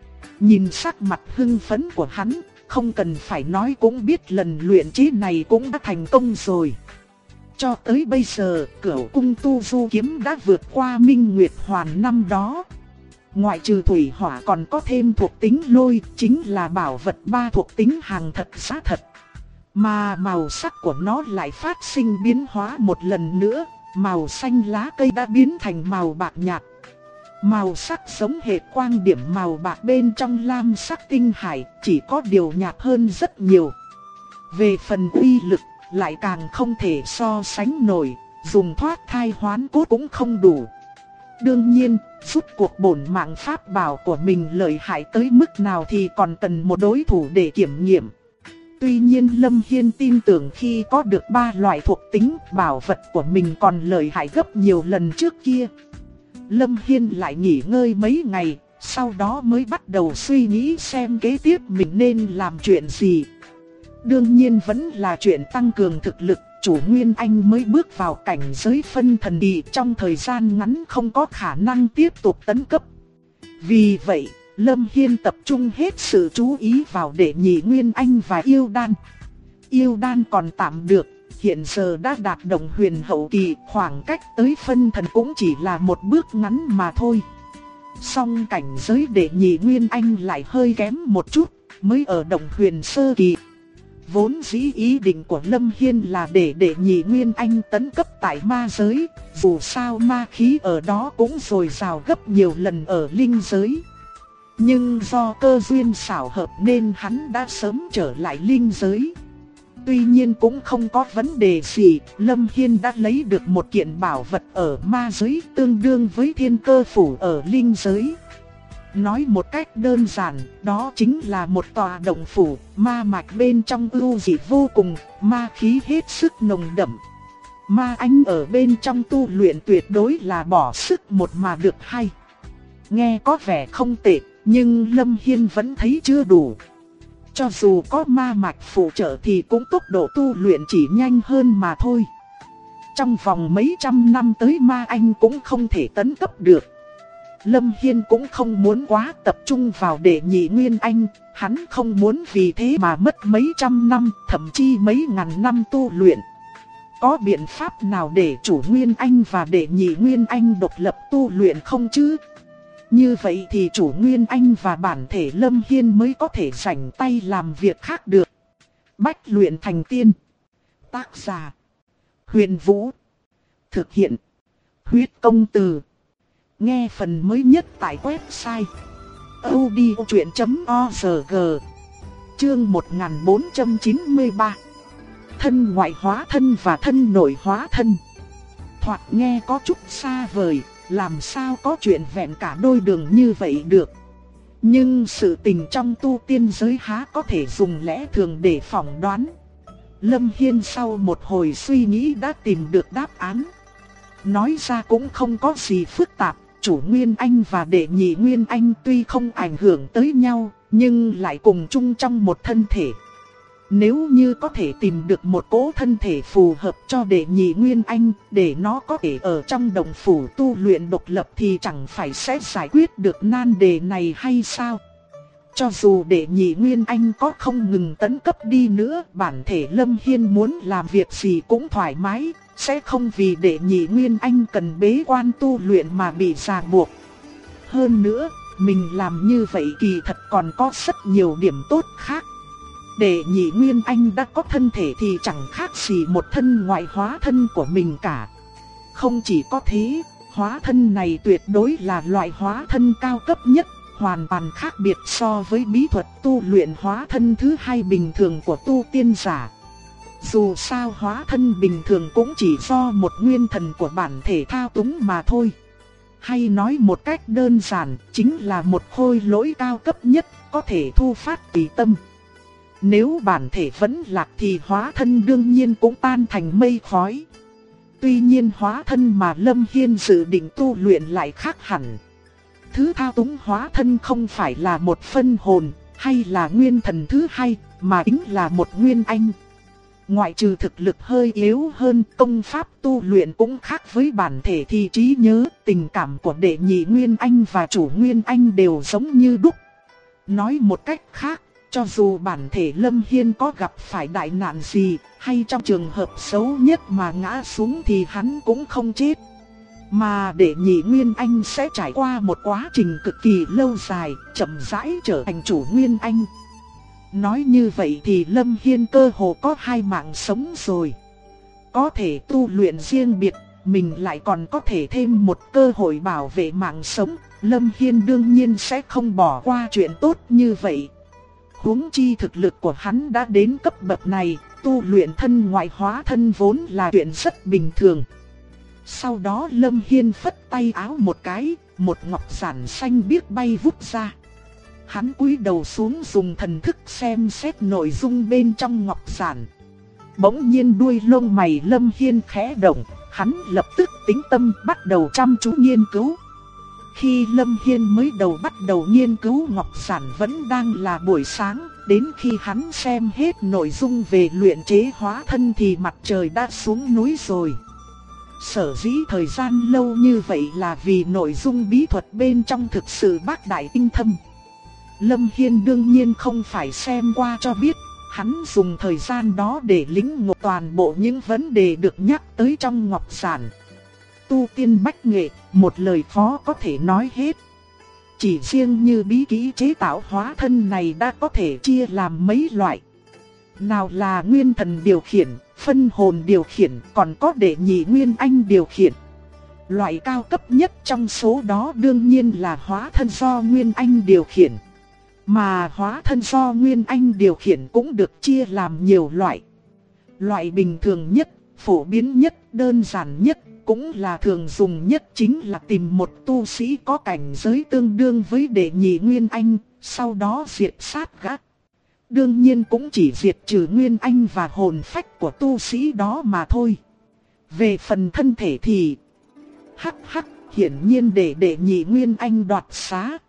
Nhìn sắc mặt hưng phấn của hắn, không cần phải nói cũng biết lần luyện chế này cũng đã thành công rồi. Cho tới bây giờ, Cửu Cung Tu Du Kiếm đã vượt qua Minh Nguyệt Hoàn năm đó. ngoại trừ thủy hỏa còn có thêm thuộc tính lôi, chính là bảo vật 3 thuộc tính hàng thật giá thật. Mà màu sắc của nó lại phát sinh biến hóa một lần nữa, màu xanh lá cây đã biến thành màu bạc nhạt. Màu sắc giống hệt quang điểm màu bạc bên trong lam sắc tinh hải, chỉ có điều nhạt hơn rất nhiều. Về phần uy lực, lại càng không thể so sánh nổi, dùng thoát thai hoán cốt cũng không đủ. Đương nhiên, rút cuộc bổn mạng pháp bảo của mình lợi hại tới mức nào thì còn cần một đối thủ để kiểm nghiệm. Tuy nhiên Lâm Hiên tin tưởng khi có được 3 loại thuộc tính, bảo vật của mình còn lợi hại gấp nhiều lần trước kia. Lâm Hiên lại nghỉ ngơi mấy ngày, sau đó mới bắt đầu suy nghĩ xem kế tiếp mình nên làm chuyện gì. Đương nhiên vẫn là chuyện tăng cường thực lực, chủ Nguyên Anh mới bước vào cảnh giới phân thần kỳ, trong thời gian ngắn không có khả năng tiếp tục tấn cấp. Vì vậy, Lâm Hiên tập trung hết sự chú ý vào đệ nhị Nguyên Anh và yêu đan. Yêu đan còn tạm được, hiện giờ đã đạt đồng huyền hậu kỳ, khoảng cách tới phân thần cũng chỉ là một bước ngắn mà thôi. Song cảnh giới đệ nhị Nguyên Anh lại hơi kém một chút, mới ở đồng huyền sơ kỳ. Vốn dĩ ý định của Lâm Hiên là để đệ nhị Nguyên Anh tấn cấp tại ma giới, dù sao ma khí ở đó cũng dồi dào gấp nhiều lần ở linh giới. Nhưng do cơ duyên xảo hợp nên hắn đã sớm trở lại linh giới. Tuy nhiên cũng không có vấn đề gì, Lâm Hiên đã lấy được một kiện bảo vật ở ma giới tương đương với thiên cơ phủ ở linh giới. Nói một cách đơn giản, đó chính là một tòa động phủ, ma mạch bên trong ưu dị vô cùng, ma khí hết sức nồng đậm. Ma anh ở bên trong tu luyện tuyệt đối là bỏ sức một mà được hay. Nghe có vẻ không tệ, nhưng Lâm Hiên vẫn thấy chưa đủ. Cho dù có ma mạch phụ trợ thì cũng tốc độ tu luyện chỉ nhanh hơn mà thôi. Trong vòng mấy trăm năm tới ma anh cũng không thể tấn cấp được. Lâm Hiên cũng không muốn quá tập trung vào đệ nhị Nguyên Anh, hắn không muốn vì thế mà mất mấy trăm năm, thậm chí mấy ngàn năm tu luyện. Có biện pháp nào để chủ Nguyên Anh và đệ nhị Nguyên Anh độc lập tu luyện không chứ? Như vậy thì chủ Nguyên Anh và bản thể Lâm Hiên mới có thể rảnh tay làm việc khác được. Bách luyện thành tiên. Tác giả: Huyền Vũ. Thực hiện: Huyết Công Từ. Nghe phần mới nhất tại website audiochuyen.org. Chương 1493. Thân ngoại hóa thân và thân nội hóa thân. Thoạt nghe có chút xa vời, làm sao có chuyện vẹn cả đôi đường như vậy được. Nhưng sự tình trong tu tiên giới há có thể dùng lẽ thường để phỏng đoán. Lâm Hiên sau một hồi suy nghĩ đã tìm được đáp án. Nói ra cũng không có gì phức tạp, chủ Nguyên Anh và đệ nhị Nguyên Anh tuy không ảnh hưởng tới nhau, nhưng lại cùng chung trong một thân thể. Nếu như có thể tìm được một cỗ thân thể phù hợp cho đệ nhị Nguyên Anh, để nó có thể ở trong đồng phủ tu luyện độc lập thì chẳng phải sẽ giải quyết được nan đề này hay sao? Cho dù đệ nhị Nguyên Anh có không ngừng tấn cấp đi nữa, bản thể Lâm Hiên muốn làm việc gì cũng thoải mái, sẽ không vì đệ nhị Nguyên Anh cần bế quan tu luyện mà bị ràng buộc. Hơn nữa, mình làm như vậy kỳ thật còn có rất nhiều điểm tốt khác. Đệ nhị Nguyên Anh đã có thân thể thì chẳng khác gì một thân ngoại hóa thân của mình cả. Không chỉ có thế, hóa thân này tuyệt đối là loại hóa thân cao cấp nhất, hoàn toàn khác biệt so với bí thuật tu luyện hóa thân thứ hai bình thường của tu tiên giả. Dù sao hóa thân bình thường cũng chỉ do một nguyên thần của bản thể thao túng mà thôi. Hay nói một cách đơn giản, chính là một khôi lỗi cao cấp nhất, có thể thu phát tùy tâm. Nếu bản thể vẫn lạc thì hóa thân đương nhiên cũng tan thành mây khói. Tuy nhiên hóa thân mà Lâm Hiên dự định tu luyện lại khác hẳn. Thứ thao túng hóa thân không phải là một phân hồn, hay là nguyên thần thứ hai, mà chính là một nguyên anh. Ngoại trừ thực lực hơi yếu hơn, công pháp tu luyện cũng khác với bản thể thì trí nhớ, tình cảm của đệ nhị Nguyên Anh và chủ Nguyên Anh đều giống như đúc. Nói một cách khác, cho dù bản thể Lâm Hiên có gặp phải đại nạn gì, hay trong trường hợp xấu nhất mà ngã xuống thì hắn cũng không chết. Mà Đệ Nhị Nguyên Anh sẽ trải qua một quá trình cực kỳ lâu dài, chậm rãi trở thành chủ Nguyên Anh. Nói như vậy thì Lâm Hiên cơ hồ có 2 mạng sống rồi. Có thể tu luyện riêng biệt, mình lại còn có thể thêm một cơ hội bảo vệ mạng sống. Lâm Hiên đương nhiên sẽ không bỏ qua chuyện tốt như vậy. Huống chi thực lực của hắn đã đến cấp bậc này, tu luyện thân ngoại hóa thân vốn là chuyện rất bình thường. Sau đó Lâm Hiên phất tay áo một cái, một ngọc giản xanh biếc bay vút ra. Hắn cúi đầu xuống dùng thần thức xem xét nội dung bên trong ngọc giản. Bỗng nhiên đuôi lông mày Lâm Hiên khẽ động, hắn lập tức tĩnh tâm bắt đầu chăm chú nghiên cứu. Khi Lâm Hiên mới bắt đầu nghiên cứu ngọc giản vẫn đang là buổi sáng, đến khi hắn xem hết nội dung về luyện chế hóa thân thì mặt trời đã xuống núi rồi. Sở dĩ thời gian lâu như vậy là vì nội dung bí thuật bên trong thực sự bác đại tinh thâm. Lâm Hiên đương nhiên không phải xem qua cho biết, hắn dùng thời gian đó để lĩnh ngộ toàn bộ những vấn đề được nhắc tới trong ngọc giản. Tu tiên bách nghệ, một lời khó có thể nói hết. Chỉ riêng như bí kỹ chế tạo hóa thân này đã có thể chia làm mấy loại. Nào là nguyên thần điều khiển, phân hồn điều khiển, còn có Đệ Nhị Nguyên Anh điều khiển. Loại cao cấp nhất trong số đó đương nhiên là hóa thân do Nguyên Anh điều khiển. Mà hóa thân do Nguyên Anh điều khiển cũng được chia làm nhiều loại. Loại bình thường nhất, phổ biến nhất, đơn giản nhất, cũng là thường dùng nhất chính là tìm một tu sĩ có cảnh giới tương đương với Đệ Nhị Nguyên Anh, sau đó diệt sát gã. Đương nhiên cũng chỉ diệt trừ Nguyên Anh và hồn phách của tu sĩ đó mà thôi. Về phần thân thể thì hiển nhiên để Đệ Nhị Nguyên Anh đoạt xá.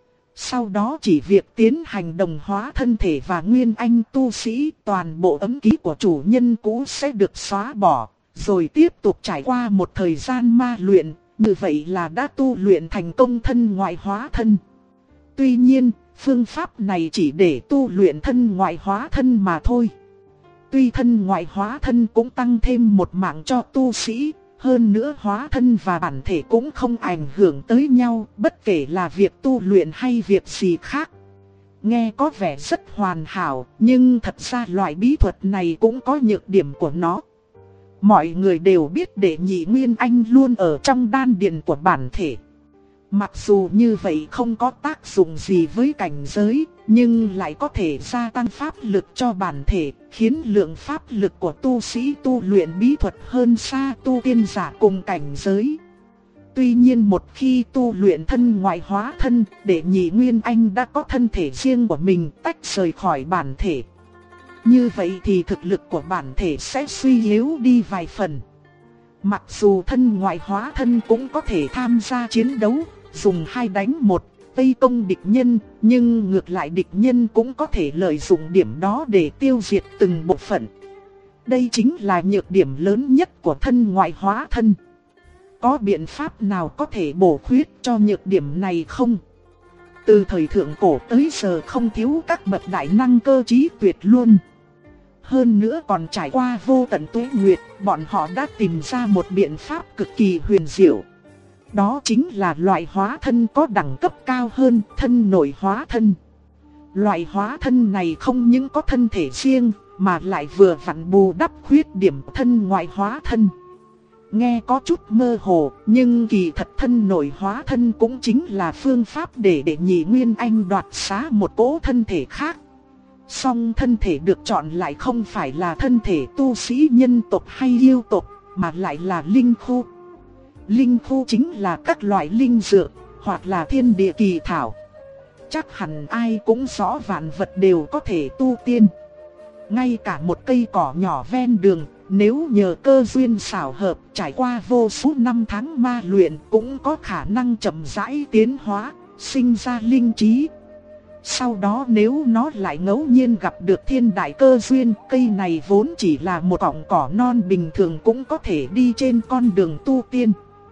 Sau đó chỉ việc tiến hành đồng hóa thân thể và Nguyên Anh tu sĩ, toàn bộ ấm ký của chủ nhân cũ sẽ được xóa bỏ, rồi tiếp tục trải qua một thời gian ma luyện, như vậy là đã tu luyện thành công thân ngoại hóa thân. Tuy nhiên, phương pháp này chỉ để tu luyện thân ngoại hóa thân mà thôi. Tuy thân ngoại hóa thân cũng tăng thêm một mạng cho tu sĩ, hơn nữa hóa thân và bản thể cũng không ảnh hưởng tới nhau, bất kể là việc tu luyện hay việc gì khác. Nghe có vẻ rất hoàn hảo, nhưng thật ra loại bí thuật này cũng có nhược điểm của nó. Mọi người đều biết Đệ Nhị Nguyên Anh luôn ở trong đan điền của bản thể. Mặc dù như vậy không có tác dụng gì với cảnh giới, nhưng lại có thể gia tăng pháp lực cho bản thể, khiến lượng pháp lực của tu sĩ tu luyện bí thuật hơn xa tu tiên giả cùng cảnh giới. Tuy nhiên một khi tu luyện thân ngoại hóa thân, Đệ Nhị Nguyên Anh đã có thân thể riêng của mình tách rời khỏi bản thể. Như vậy thì thực lực của bản thể sẽ suy yếu đi vài phần. Mặc dù thân ngoại hóa thân cũng có thể tham gia chiến đấu, dùng 2 đánh 1, vây công địch nhân, nhưng ngược lại địch nhân cũng có thể lợi dụng điểm đó để tiêu diệt từng bộ phận. Đây chính là nhược điểm lớn nhất của thân ngoại hóa thân. Có biện pháp nào có thể bổ khuyết cho nhược điểm này không? Từ thời thượng cổ tới giờ không thiếu các bậc đại năng cơ trí tuyệt luôn. Hơn nữa còn trải qua vô tận tuế nguyệt, bọn họ đã tìm ra một biện pháp cực kỳ huyền diệu. Đó chính là loại hóa thân có đẳng cấp cao hơn thân nội hóa thân. Loại hóa thân này không những có thân thể riêng, mà lại vừa vặn bù đắp khuyết điểm thân ngoại hóa thân. Nghe có chút mơ hồ, nhưng kỳ thật thân nội hóa thân cũng chính là phương pháp để Đệ Nhị Nguyên Anh đoạt xá một cỗ thân thể khác. Song thân thể được chọn lại không phải là thân thể tu sĩ nhân tộc hay yêu tộc, mà lại là linh khu. Linh khu chính là các loại linh dược, hoặc là thiên địa kỳ thảo. Chắc hẳn ai cũng rõ vạn vật đều có thể tu tiên. Ngay cả một cây cỏ nhỏ ven đường, nếu nhờ cơ duyên xảo hợp trải qua vô số năm tháng ma luyện cũng có khả năng chậm rãi tiến hóa, sinh ra linh trí. Sau đó nếu nó lại ngẫu nhiên gặp được thiên đại cơ duyên, cây này vốn chỉ là một cọng cỏ non bình thường cũng có thể đi trên con đường tu tiên.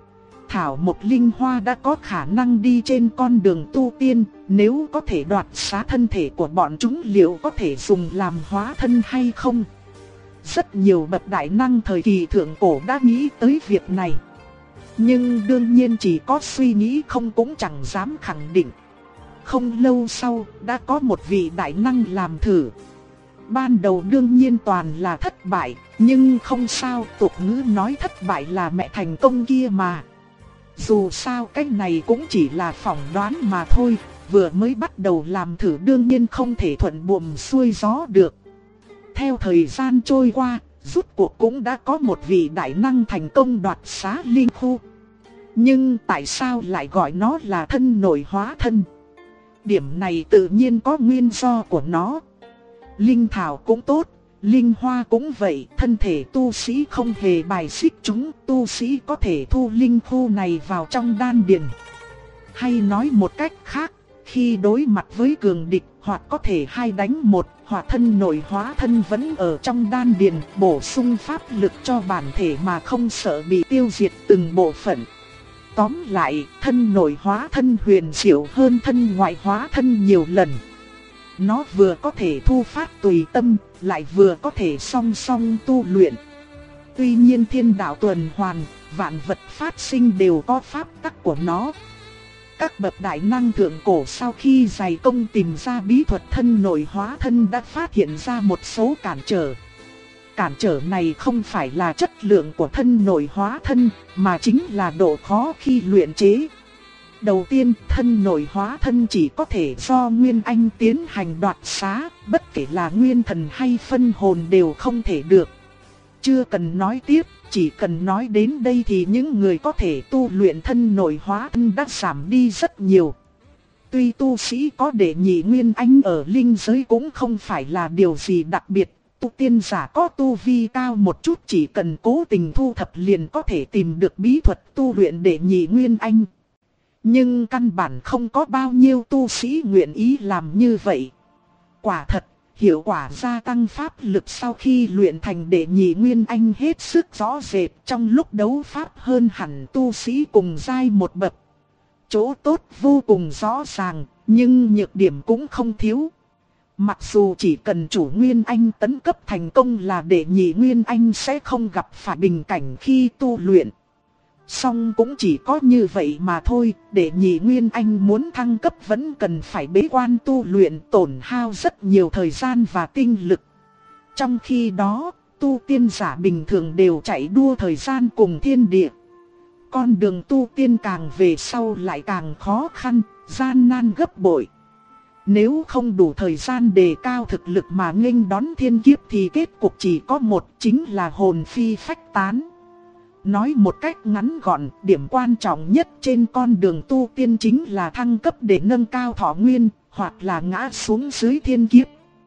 Thảo mộc linh hoa đã có khả năng đi trên con đường tu tiên, nếu có thể đoạt xá thân thể của bọn chúng liệu có thể dùng làm hóa thân hay không? Rất nhiều bậc đại năng thời kỳ thượng cổ đã nghĩ tới việc này. Nhưng đương nhiên chỉ có suy nghĩ không cũng chẳng dám khẳng định. Không lâu sau, đã có một vị đại năng làm thử. Ban đầu đương nhiên toàn là thất bại, nhưng không sao, tục ngữ nói thất bại là mẹ thành công kia mà. Dù sao cái này cũng chỉ là phỏng đoán mà thôi, vừa mới bắt đầu làm thử đương nhiên không thể thuận buồm xuôi gió được. Theo thời gian trôi qua, rốt cuộc cũng đã có một vị đại năng thành công đoạt xá linh khu. Nhưng tại sao lại gọi nó là thân nội hóa thân? Điểm này tự nhiên có nguyên do của nó. Linh thảo cũng tốt, linh hoa cũng vậy, thân thể tu sĩ không hề bài xích chúng, tu sĩ có thể thu linh khu này vào trong đan điền. Hay nói một cách khác, khi đối mặt với cường địch, hoặc có thể hai đánh một, hoặc thân nội hóa thân vẫn ở trong đan điền, bổ sung pháp lực cho bản thể mà không sợ bị tiêu diệt từng bộ phận. Tóm lại, thân nội hóa thân huyền diệu hơn thân ngoại hóa thân nhiều lần. Nó vừa có thể thu phát tùy tâm, lại vừa có thể song song tu luyện. Tuy nhiên thiên đạo tuần hoàn, vạn vật phát sinh đều có pháp tắc của nó. Các bậc đại năng thượng cổ sau khi dày công tìm ra bí thuật thân nội hóa thân đã phát hiện ra một số cản trở. Cản trở này không phải là chất lượng của thân nội hóa thân, mà chính là độ khó khi luyện chế. Đầu tiên, thân nội hóa thân chỉ có thể do Nguyên Anh tiến hành đoạt xá, bất kể là Nguyên Thần hay phân hồn đều không thể được. Chưa cần nói tiếp, chỉ cần nói đến đây thì những người có thể tu luyện thân nội hóa thân đã giảm đi rất nhiều. Tuy tu sĩ có đệ nhị Nguyên Anh ở linh giới cũng không phải là điều gì đặc biệt. Tu tiên giả có tu vi cao một chút chỉ cần cố tình thu thập liền có thể tìm được bí thuật tu luyện đệ nhị Nguyên Anh. Nhưng căn bản không có bao nhiêu tu sĩ nguyện ý làm như vậy. Quả thật, hiệu quả gia tăng pháp lực sau khi luyện thành đệ nhị Nguyên Anh hết sức rõ rệt trong lúc đấu pháp hơn hẳn tu sĩ cùng giai một bậc. Chỗ tốt vô cùng rõ ràng, nhưng nhược điểm cũng không thiếu. Mặc dù chỉ cần chủ Nguyên Anh tấn cấp thành công là đệ nhị Nguyên Anh sẽ không gặp phải bình cảnh khi tu luyện. Song cũng chỉ có như vậy mà thôi, đệ nhị Nguyên Anh muốn thăng cấp vẫn cần phải bế quan tu luyện tổn hao rất nhiều thời gian và tinh lực. Trong khi đó, tu tiên giả bình thường đều chạy đua thời gian cùng thiên địa. Con đường tu tiên càng về sau lại càng khó khăn, gian nan gấp bội. Nếu không đủ thời gian đề cao thực lực mà nghênh đón thiên kiếp thì kết cục chỉ có một, chính là hồn phi phách tán. Nói một cách ngắn gọn, điểm quan trọng nhất trên con đường tu tiên chính là thăng cấp để nâng cao thọ nguyên, hoặc là ngã xuống dưới thiên kiếp.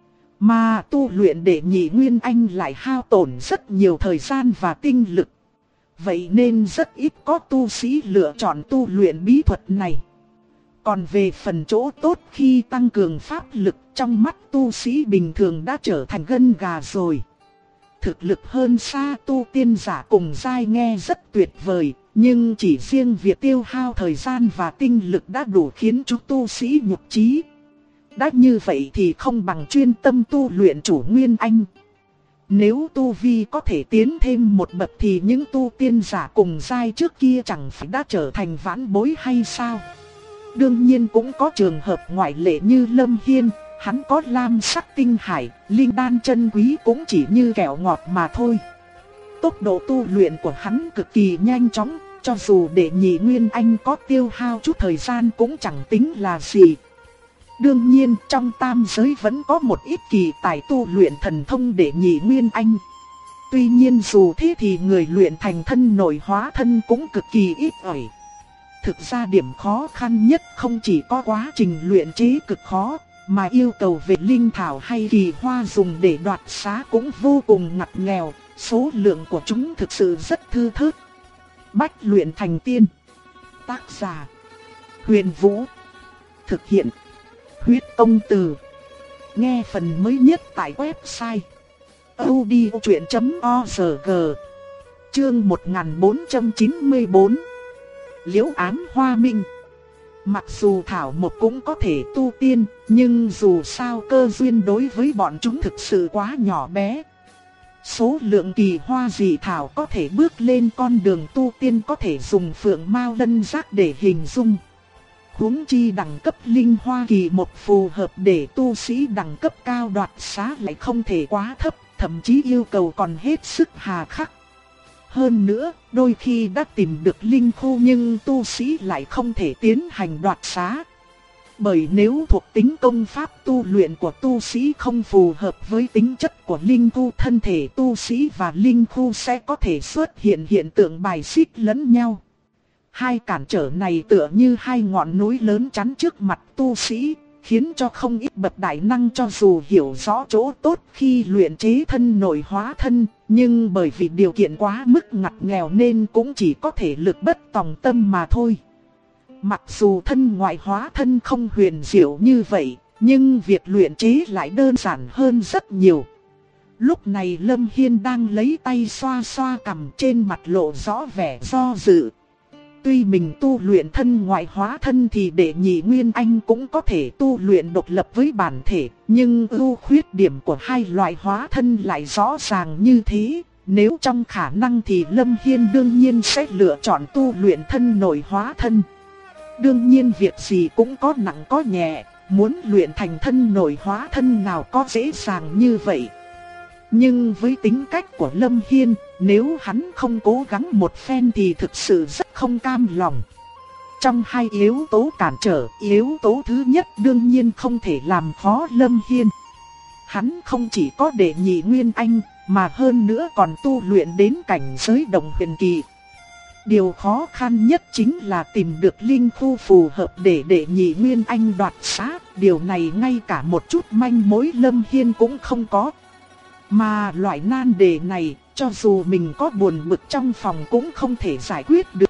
Mà tu luyện đệ nhị Nguyên Anh lại hao tổn rất nhiều thời gian và tinh lực. Vậy nên rất ít có tu sĩ lựa chọn tu luyện bí thuật này. Còn về phần chỗ tốt khi tăng cường pháp lực, trong mắt tu sĩ bình thường đã trở thành gân gà rồi. Thực lực hơn xa tu tiên giả cùng giai nghe rất tuyệt vời, nhưng chỉ riêng việc tiêu hao thời gian và tinh lực đã đủ khiến chúng tu sĩ nhục chí. Đã như vậy thì không bằng chuyên tâm tu luyện chủ Nguyên Anh. Nếu tu vi có thể tiến thêm một bậc thì những tu tiên giả cùng giai trước kia chẳng phải đã trở thành vãn bối hay sao? Đương nhiên cũng có trường hợp ngoại lệ như Lâm Hiên, hắn có lam sắc tinh hải, linh đan chân quý cũng chỉ như kẹo ngọt mà thôi. Tốc độ tu luyện của hắn cực kỳ nhanh chóng, cho dù đệ nhị Nguyên Anh có tiêu hao chút thời gian cũng chẳng tính là gì. Đương nhiên trong tam giới vẫn có một ít kỳ tài tu luyện thần thông đệ nhị Nguyên Anh. Tuy nhiên dù thế thì người luyện thành thân nội hóa thân cũng cực kỳ ít ỏi. Thực ra điểm khó khăn nhất không chỉ có quá trình luyện chế cực khó, mà yêu cầu về linh thảo hay kỳ hoa dùng để đoạt xá cũng vô cùng ngặt nghèo, số lượng của chúng thực sự rất thưa thớt. Bách luyện thành tiên. Tác giả: Huyền Vũ. Thực hiện: Huyết Công Từ. Nghe phần mới nhất tại website audiochuyện.org. Chương 1494. Liễu Ám Hoa Minh. Mặc dù thảo mộc cũng có thể tu tiên, nhưng dù sao cơ duyên đối với bọn chúng thực sự quá nhỏ bé. Số lượng kỳ hoa dị thảo có thể bước lên con đường tu tiên có thể dùng phượng mao lân giác để hình dung. Huống chi đẳng cấp linh hoa kỳ một phù hợp để tu sĩ đẳng cấp cao đoạt xá lại không thể quá thấp, thậm chí yêu cầu còn hết sức hà khắc. Hơn nữa, đôi khi đã tìm được linh khu nhưng tu sĩ lại không thể tiến hành đoạt xá. Bởi nếu thuộc tính công pháp tu luyện của tu sĩ không phù hợp với tính chất của linh khu, thân thể tu sĩ và linh khu sẽ có thể xuất hiện hiện tượng bài xích lẫn nhau. Hai cản trở này tựa như hai ngọn núi lớn chắn trước mặt tu sĩ, khiến cho không ít bậc đại năng cho dù hiểu rõ chỗ tốt khi luyện chế thân nội hóa thân, nhưng bởi vì điều kiện quá mức ngặt nghèo nên cũng chỉ có thể lực bất tòng tâm mà thôi. Mặc dù thân ngoại hóa thân không huyền diệu như vậy, nhưng việc luyện chế lại đơn giản hơn rất nhiều. Lúc này Lâm Hiên đang lấy tay xoa xoa cằm, trên mặt lộ rõ vẻ do dự. Tuy mình tu luyện thân ngoại hóa thân thì Đệ Nhị Nguyên Anh cũng có thể tu luyện độc lập với bản thể, nhưng ưu khuyết điểm của hai loại hóa thân lại rõ ràng như thế. Nếu trong khả năng thì Lâm Hiên đương nhiên sẽ lựa chọn tu luyện thân nội hóa thân. Đương nhiên việc gì cũng có nặng có nhẹ, muốn luyện thành thân nội hóa thân nào có dễ dàng như vậy. Nhưng với tính cách của Lâm Hiên, nếu hắn không cố gắng một phen thì thực sự rất không cam lòng. Trong hai yếu tố cản trở, yếu tố thứ nhất đương nhiên không thể làm khó Lâm Hiên. Hắn không chỉ có Đệ Nhị Nguyên Anh, mà hơn nữa còn tu luyện đến cảnh giới Đồng Huyền Kỳ. Điều khó khăn nhất chính là tìm được linh khu phù hợp để Đệ Nhị Nguyên Anh đoạt xá. Điều này ngay cả một chút manh mối Lâm Hiên cũng không có. Mà loại nan đề này, cho dù mình có buồn bực trong phòng cũng không thể giải quyết được.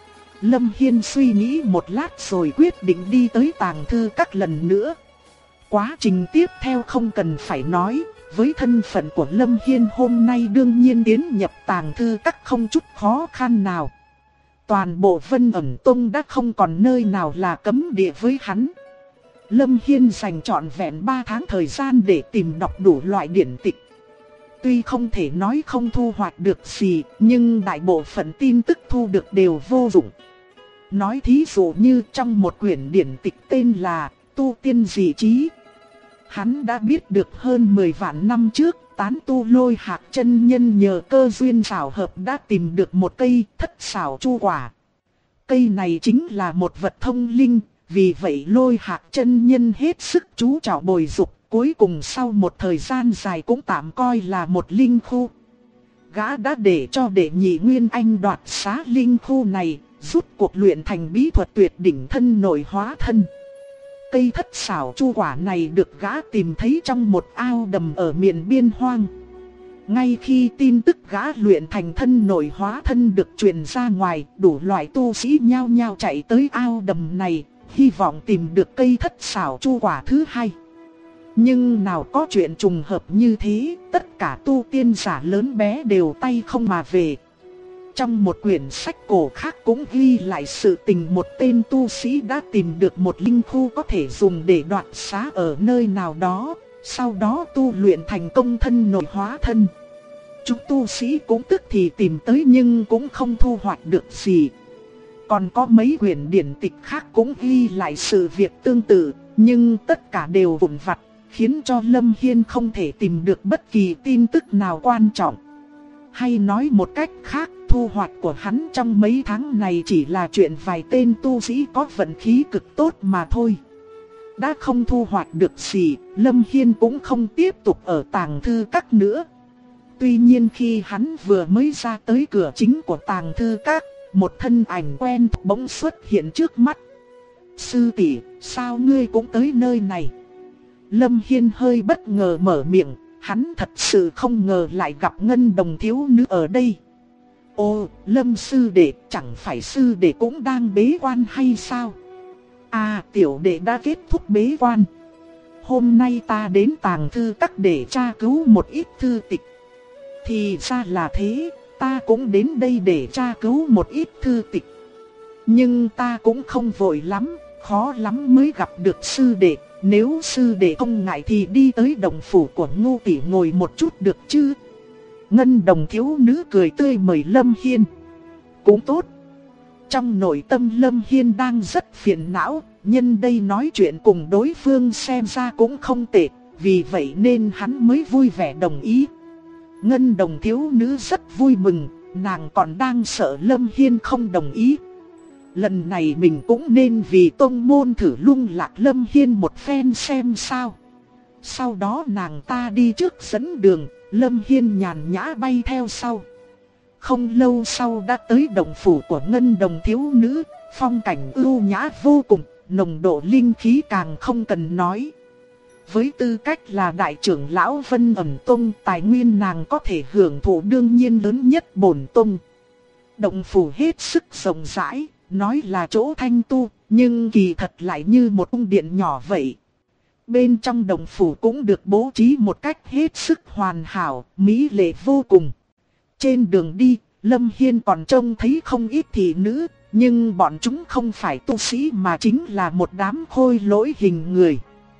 Lâm Hiên suy nghĩ một lát rồi quyết định đi tới Tàng Thư Các lần nữa. Quá trình tiếp theo không cần phải nói, với thân phận của Lâm Hiên hôm nay đương nhiên tiến nhập Tàng Thư Các không chút khó khăn nào. Toàn bộ Vân Ẩn Tông đã không còn nơi nào là cấm địa với hắn. Lâm Hiên dành trọn vẹn 3 tháng thời gian để tìm đọc đủ loại điển tịch. Tuy không thể nói không thu hoạch được gì, nhưng đại bộ phận tin tức thu được đều vô dụng. Nói thí dụ như trong một quyển điển tịch tên là Tu Tiên Dị Chí. Hắn đã biết được hơn 10 vạn năm trước, tán tu Lôi Hạc chân nhân nhờ cơ duyên xảo hợp đã tìm được một cây thất xảo chu quả. Cây này chính là một vật thông linh, vì vậy Lôi Hạc chân nhân hết sức chú trọng bồi dục. Cuối cùng sau một thời gian dài cũng tạm coi là một linh khu. Gã đã để cho Đệ Nhị Nguyên Anh đoạt xá linh khu này, rút cuộc luyện thành bí thuật tuyệt đỉnh thân nội hóa thân. Cây thất xảo chu quả này được gã tìm thấy trong một ao đầm ở miền biên hoang. Ngay khi tin tức gã luyện thành thân nội hóa thân được truyền ra ngoài, đủ loại tu sĩ nhao nhao chạy tới ao đầm này, hy vọng tìm được cây thất xảo chu quả thứ hai. Nhưng nào có chuyện trùng hợp như thế, tất cả tu tiên giả lớn bé đều tay không mà về. Trong một quyển sách cổ khác cũng ghi lại sự tình một tên tu sĩ đã tìm được một linh khu có thể dùng để đoạt xá ở nơi nào đó, sau đó tu luyện thành công thân nội hóa thân. Chúng tu sĩ cũng tức thì tìm tới nhưng cũng không thu hoạch được gì. Còn có mấy quyển điển tịch khác cũng ghi lại sự việc tương tự, nhưng tất cả đều vụn vặt, khiến cho Lâm Hiên không thể tìm được bất kỳ tin tức nào quan trọng. Hay nói một cách khác, thu hoạch của hắn trong mấy tháng này chỉ là chuyện vài tên tu sĩ có vận khí cực tốt mà thôi. Đã không thu hoạch được gì, Lâm Hiên cũng không tiếp tục ở Tàng Thư Các nữa. Tuy nhiên khi hắn vừa mới ra tới cửa chính của Tàng Thư Các, một thân ảnh quen thuộc bỗng xuất hiện trước mắt. Sư tỷ, sao ngươi cũng tới nơi này? Lâm Hiên hơi bất ngờ mở miệng, hắn thật sự không ngờ lại gặp Ngân Đồng thiếu nữ ở đây. Ồ, Lâm sư đệ, chẳng phải sư đệ cũng đang bế quan hay sao? À, tiểu đệ đã kết thúc bế quan. Hôm nay ta đến Tàng Thư Các để tra cứu một ít thư tịch. Thì ra là thế, ta cũng đến đây để tra cứu một ít thư tịch. Nhưng ta cũng không vội lắm, khó lắm mới gặp được sư đệ. Nếu sư đệ không ngại thì đi tới đồng phủ của Ngô tỷ ngồi một chút được chứ? Ngân đồng thiếu nữ cười tươi mời Lâm Hiên. Cũng tốt. Trong nội tâm Lâm Hiên đang rất phiền não, nhân đây nói chuyện cùng đối phương xem ra cũng không tệ, vì vậy nên hắn mới vui vẻ đồng ý. Ngân đồng thiếu nữ rất vui mừng, nàng còn đang sợ Lâm Hiên không đồng ý. Lần này mình cũng nên vì tông môn thử lung lạc Lâm Hiên một phen xem sao. Sau đó nàng ta đi trước dẫn đường, Lâm Hiên nhàn nhã bay theo sau. Không lâu sau đã tới động phủ của Ngân đồng thiếu nữ, phong cảnh ưu nhã vô cùng, nồng độ linh khí càng không cần nói. Với tư cách là đại trưởng lão Vân Ẩn Tông, tài nguyên nàng có thể hưởng thụ đương nhiên lớn nhất bổn tông. Động phủ hết sức rộng rãi, nói là chỗ thanh tu, nhưng kỳ thật lại như một cung điện nhỏ vậy. Bên trong động phủ cũng được bố trí một cách hết sức hoàn hảo, mỹ lệ vô cùng. Trên đường đi, Lâm Hiên còn trông thấy không ít thị nữ, nhưng bọn chúng không phải tu sĩ mà chính là một đám khôi lỗi hình người.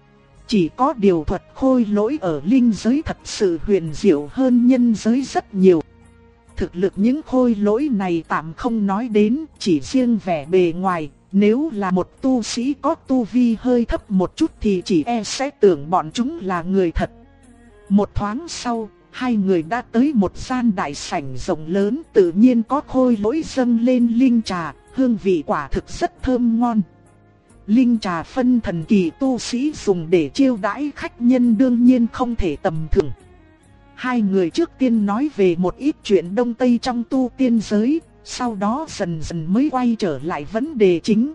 Chỉ có điều thuật khôi lỗi ở linh giới thật sự huyền diệu hơn nhân giới rất nhiều. Thực lực những khôi lỗi này tạm không nói đến, chỉ riêng vẻ bề ngoài, nếu là một tu sĩ có tu vi hơi thấp một chút thì chỉ sẽ tưởng bọn chúng là người thật. Một thoáng sau, hai người đã tới một gian đại sảnh rộng lớn, tự nhiên có khôi lỗi dâng lên linh trà, hương vị quả thực rất thơm ngon. Linh trà phân thần kỳ tu sĩ dùng để chiêu đãi khách nhân đương nhiên không thể tầm thường. Hai người trước tiên nói về một ít chuyện đông tây trong tu tiên giới, sau đó dần dần mới quay trở lại vấn đề chính.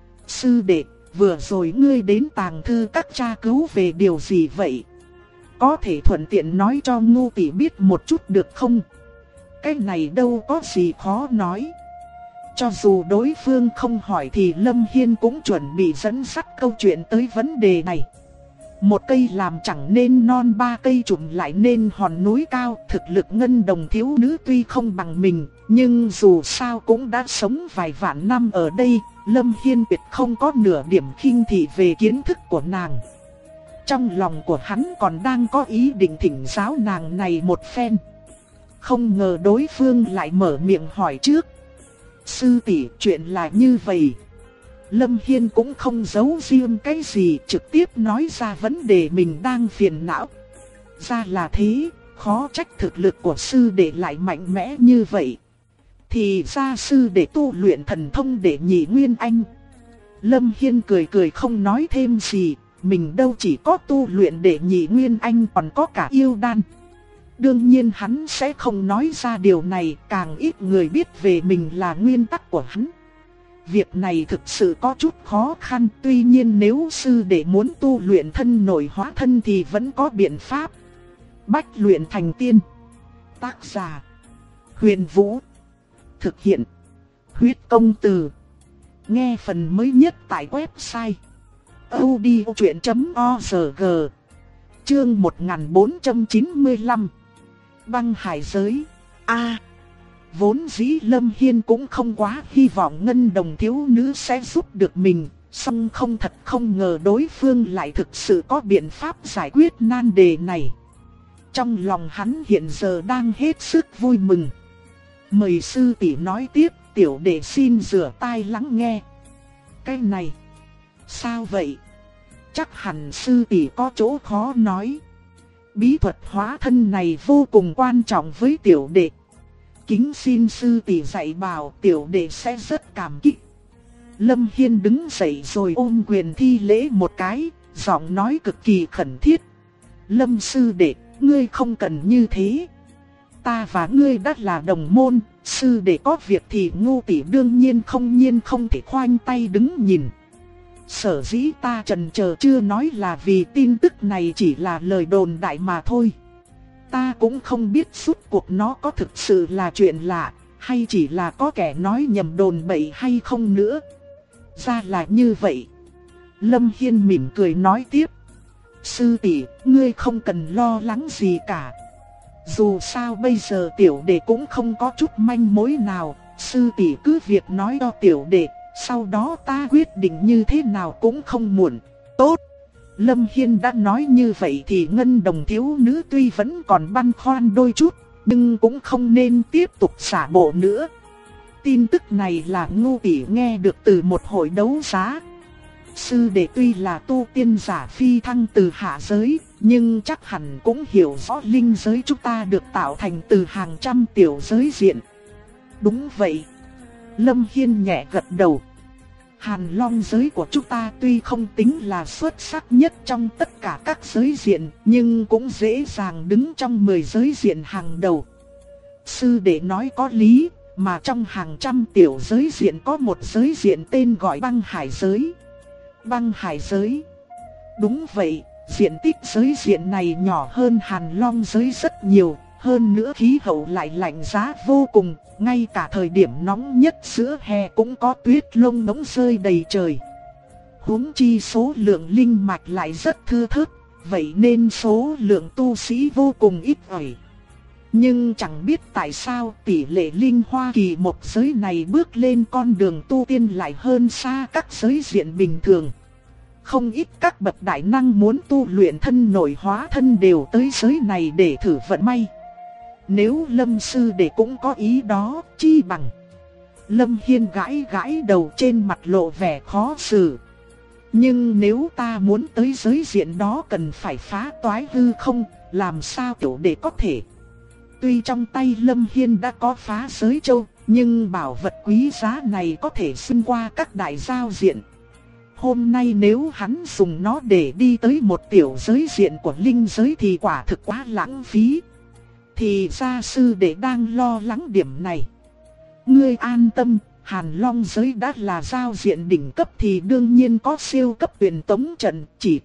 Sư đệ, vừa rồi ngươi đến tàng thư các tra cứu về điều gì vậy? Có thể thuận tiện nói cho Ngô tỷ biết một chút được không? Cái này đâu có gì khó nói. Cho dù đối phương không hỏi thì Lâm Hiên cũng chuẩn bị dẫn dắt câu chuyện tới vấn đề này. Một cây làm chẳng nên non, ba cây trụm lại nên hòn núi cao. Thực lực Ngân đồng thiếu nữ tuy không bằng mình, nhưng dù sao cũng đã sống vài vạn năm ở đây. Lâm Hiên tuyệt không có nửa điểm khinh thị về kiến thức của nàng. Trong lòng của hắn còn đang có ý định thỉnh giáo nàng này một phen. Không ngờ đối phương lại mở miệng hỏi trước. Sư tỷ, chuyện là như vậy. Lâm Hiên cũng không giấu riêng cái gì, trực tiếp nói ra vấn đề mình đang phiền não. Ra là thế, khó trách thực lực của sư đệ lại mạnh mẽ như vậy. Thì ra sư đệ tu luyện thần thông đệ nhị nguyên anh. Lâm Hiên cười cười không nói thêm gì, mình đâu chỉ có tu luyện đệ nhị nguyên anh còn có cả yêu đan. Đương nhiên hắn sẽ không nói ra điều này, càng ít người biết về mình là nguyên tắc của hắn. Việc này thực sự có chút khó khăn, tuy nhiên nếu sư đệ muốn tu luyện thân nội hóa thân thì vẫn có biện pháp. Bách luyện thành tiên. Tác giả: Huyền Vũ. Thực hiện: Huyết Công Từ. Nghe phần mới nhất tại website audiochuyện.org. Chương 1495. Băng hải giới. Vốn dĩ Lâm Hiên cũng không quá hy vọng Ngân đồng thiếu nữ sẽ giúp được mình, song không ngờ đối phương lại thực sự có biện pháp giải quyết nan đề này. Trong lòng hắn hiện giờ đang hết sức vui mừng. Mời sư tỷ nói tiếp, tiểu đệ xin rửa tai lắng nghe. Cái này, sao vậy? Chắc hẳn sư tỷ có chỗ khó nói. Bí thuật hóa thân này vô cùng quan trọng với tiểu đệ. Kính xin sư tỷ dạy bảo, tiểu đệ sẽ rất cảm kích. Lâm Hiên đứng dậy rồi ôm quyền thi lễ một cái, giọng nói cực kỳ khẩn thiết. Lâm sư đệ, ngươi không cần như thế. Ta và ngươi đã là đồng môn, sư đệ có việc thì Ngô tỷ đương nhiên không thể khoanh tay đứng nhìn. Sở dĩ ta chần chờ chưa nói là vì tin tức này chỉ là lời đồn đại mà thôi. Ta cũng không biết suốt cuộc nó có thực sự là chuyện lạ, hay chỉ là có kẻ nói nhầm đồn bậy hay không nữa. Ra là như vậy. Lâm Hiên mỉm cười nói tiếp. Sư tỷ, ngươi không cần lo lắng gì cả. Dù sao bây giờ tiểu đệ cũng không có chút manh mối nào. Sư tỷ cứ việc nói cho tiểu đệ, sau đó ta quyết định như thế nào cũng không muộn. Tốt. Lâm Hiên đã nói như vậy thì Ngân đồng thiếu nữ tuy vẫn còn băn khoăn đôi chút, nhưng cũng không nên tiếp tục giả bộ nữa. Tin tức này là Ngô Tỷ nghe được từ một hội đấu giá. Sư đệ tuy là tu tiên giả phi thăng từ hạ giới, nhưng chắc hẳn cũng hiểu rõ linh giới chúng ta được tạo thành từ hàng trăm tiểu giới diện. Đúng vậy. Lâm Hiên nhẹ gật đầu. Hàn Long giới của chúng ta tuy không tính là xuất sắc nhất trong tất cả các giới diện, nhưng cũng dễ dàng đứng trong 10 giới diện hàng đầu. Sư đệ nói có lý, mà trong hàng trăm tiểu giới diện có một giới diện tên gọi Băng Hải giới. Băng Hải giới. Đúng vậy, diện tích giới diện này nhỏ hơn Hàn Long giới rất nhiều, hơn nữa khí hậu lại lạnh giá vô cùng, ngay cả thời điểm nóng nhất giữa hè cũng có tuyết lông ngỗng rơi đầy trời. Huống chi số lượng linh mạch lại rất thưa thớt, vậy nên số lượng tu sĩ vô cùng ít ỏi. Nhưng chẳng biết tại sao tỷ lệ linh hoa kỳ một giới này bước lên con đường tu tiên lại hơn xa các giới diện bình thường. Không ít các bậc đại năng muốn tu luyện thân nội hóa thân đều tới giới này để thử vận may. Nếu Lâm sư đệ cũng có ý đó, chi bằng. Lâm Hiên gãi gãi đầu, trên mặt lộ vẻ khó xử. Nhưng nếu ta muốn tới giới diện đó cần phải phá toái hư không, làm sao tiểu đệ có thể? Tuy trong tay Lâm Hiên đã có phá giới châu, nhưng bảo vật quý giá này có thể xuyên qua các đại giao diện. Hôm nay nếu hắn dùng nó để đi tới một tiểu giới diện của linh giới thì quả thực quá lãng phí. Thì gia sư đệ đang lo lắng điểm này. Ngươi an tâm, Hàn Long giới đã là giao diện đỉnh cấp thì đương nhiên có siêu cấp truyền tống trận, chỉ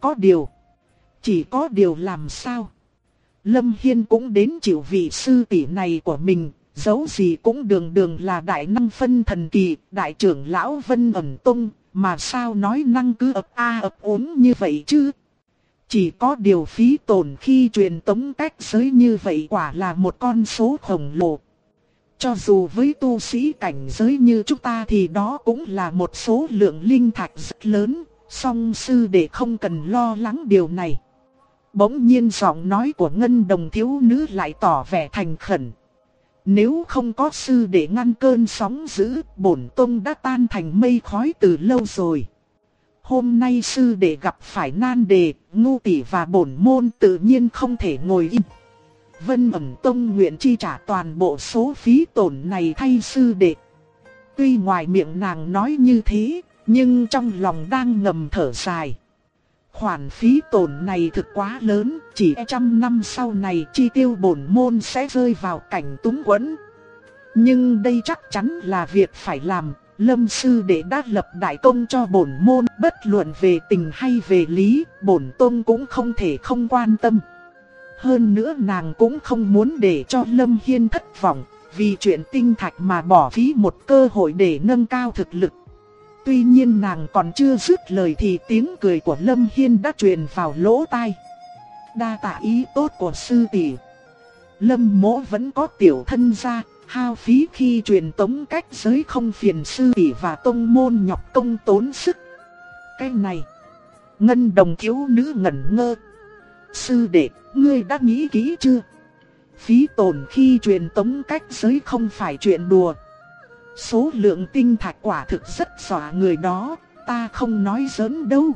có điều làm sao? Lâm Hiên cũng đến chịu vị sư tỷ này của mình, dẫu gì cũng đường đường là đại năng phân thần kỳ, đại trưởng lão Vân Ẩn Tông, mà sao nói năng cứ ấp a ấp úng như vậy chứ? Chỉ có điều phí tổn khi truyền tống cách giới như vậy quả là một con số khổng lồ. Cho dù với tu sĩ cảnh giới như chúng ta thì đó cũng là một số lượng linh thạch rất lớn, song sư đệ không cần lo lắng điều này. Bỗng nhiên giọng nói của Ngân Đồng thiếu nữ lại tỏ vẻ thành khẩn. Nếu không có sư đệ ngăn cơn sóng dữ, bổn tông đã tan thành mây khói từ lâu rồi. Hôm nay sư đệ gặp phải nan đề, Ngô tỷ và bổn môn tự nhiên không thể ngồi im. Vân Ẩn Tông nguyện chi trả toàn bộ số phí tổn này thay sư đệ. Tuy ngoài miệng nàng nói như thế, nhưng trong lòng đang ngầm thở dài. Khoản phí tổn này thực quá lớn, chỉ 100 năm sau này chi tiêu bổn môn sẽ rơi vào cảnh túng quẫn. Nhưng đây chắc chắn là việc phải làm, Lâm sư đệ đã lập đại công cho bổn môn, bất luận về tình hay về lý, bổn tông cũng không thể không quan tâm. Hơn nữa nàng cũng không muốn để cho Lâm Hiên thất vọng, vì chuyện tinh thạch mà bỏ phí một cơ hội để nâng cao thực lực. Tuy nhiên nàng còn chưa dứt lời thì tiếng cười của Lâm Hiên đã truyền vào lỗ tai. Đa tạ ý tốt của sư tỷ. Lâm mỗ vẫn có tiểu thân gia, hao phí khi truyền tống cách giới không phiền sư tỷ và tông môn nhọc công tốn sức. Cái này, Ngân Đồng thiếu nữ ngẩn ngơ. Sư đệ, ngươi đã nghĩ kỹ chưa? Phí tổn khi truyền tống cách giới không phải chuyện đùa. Số lượng tinh thạch quả thực rất dọa người đó, ta không nói giỡn đâu.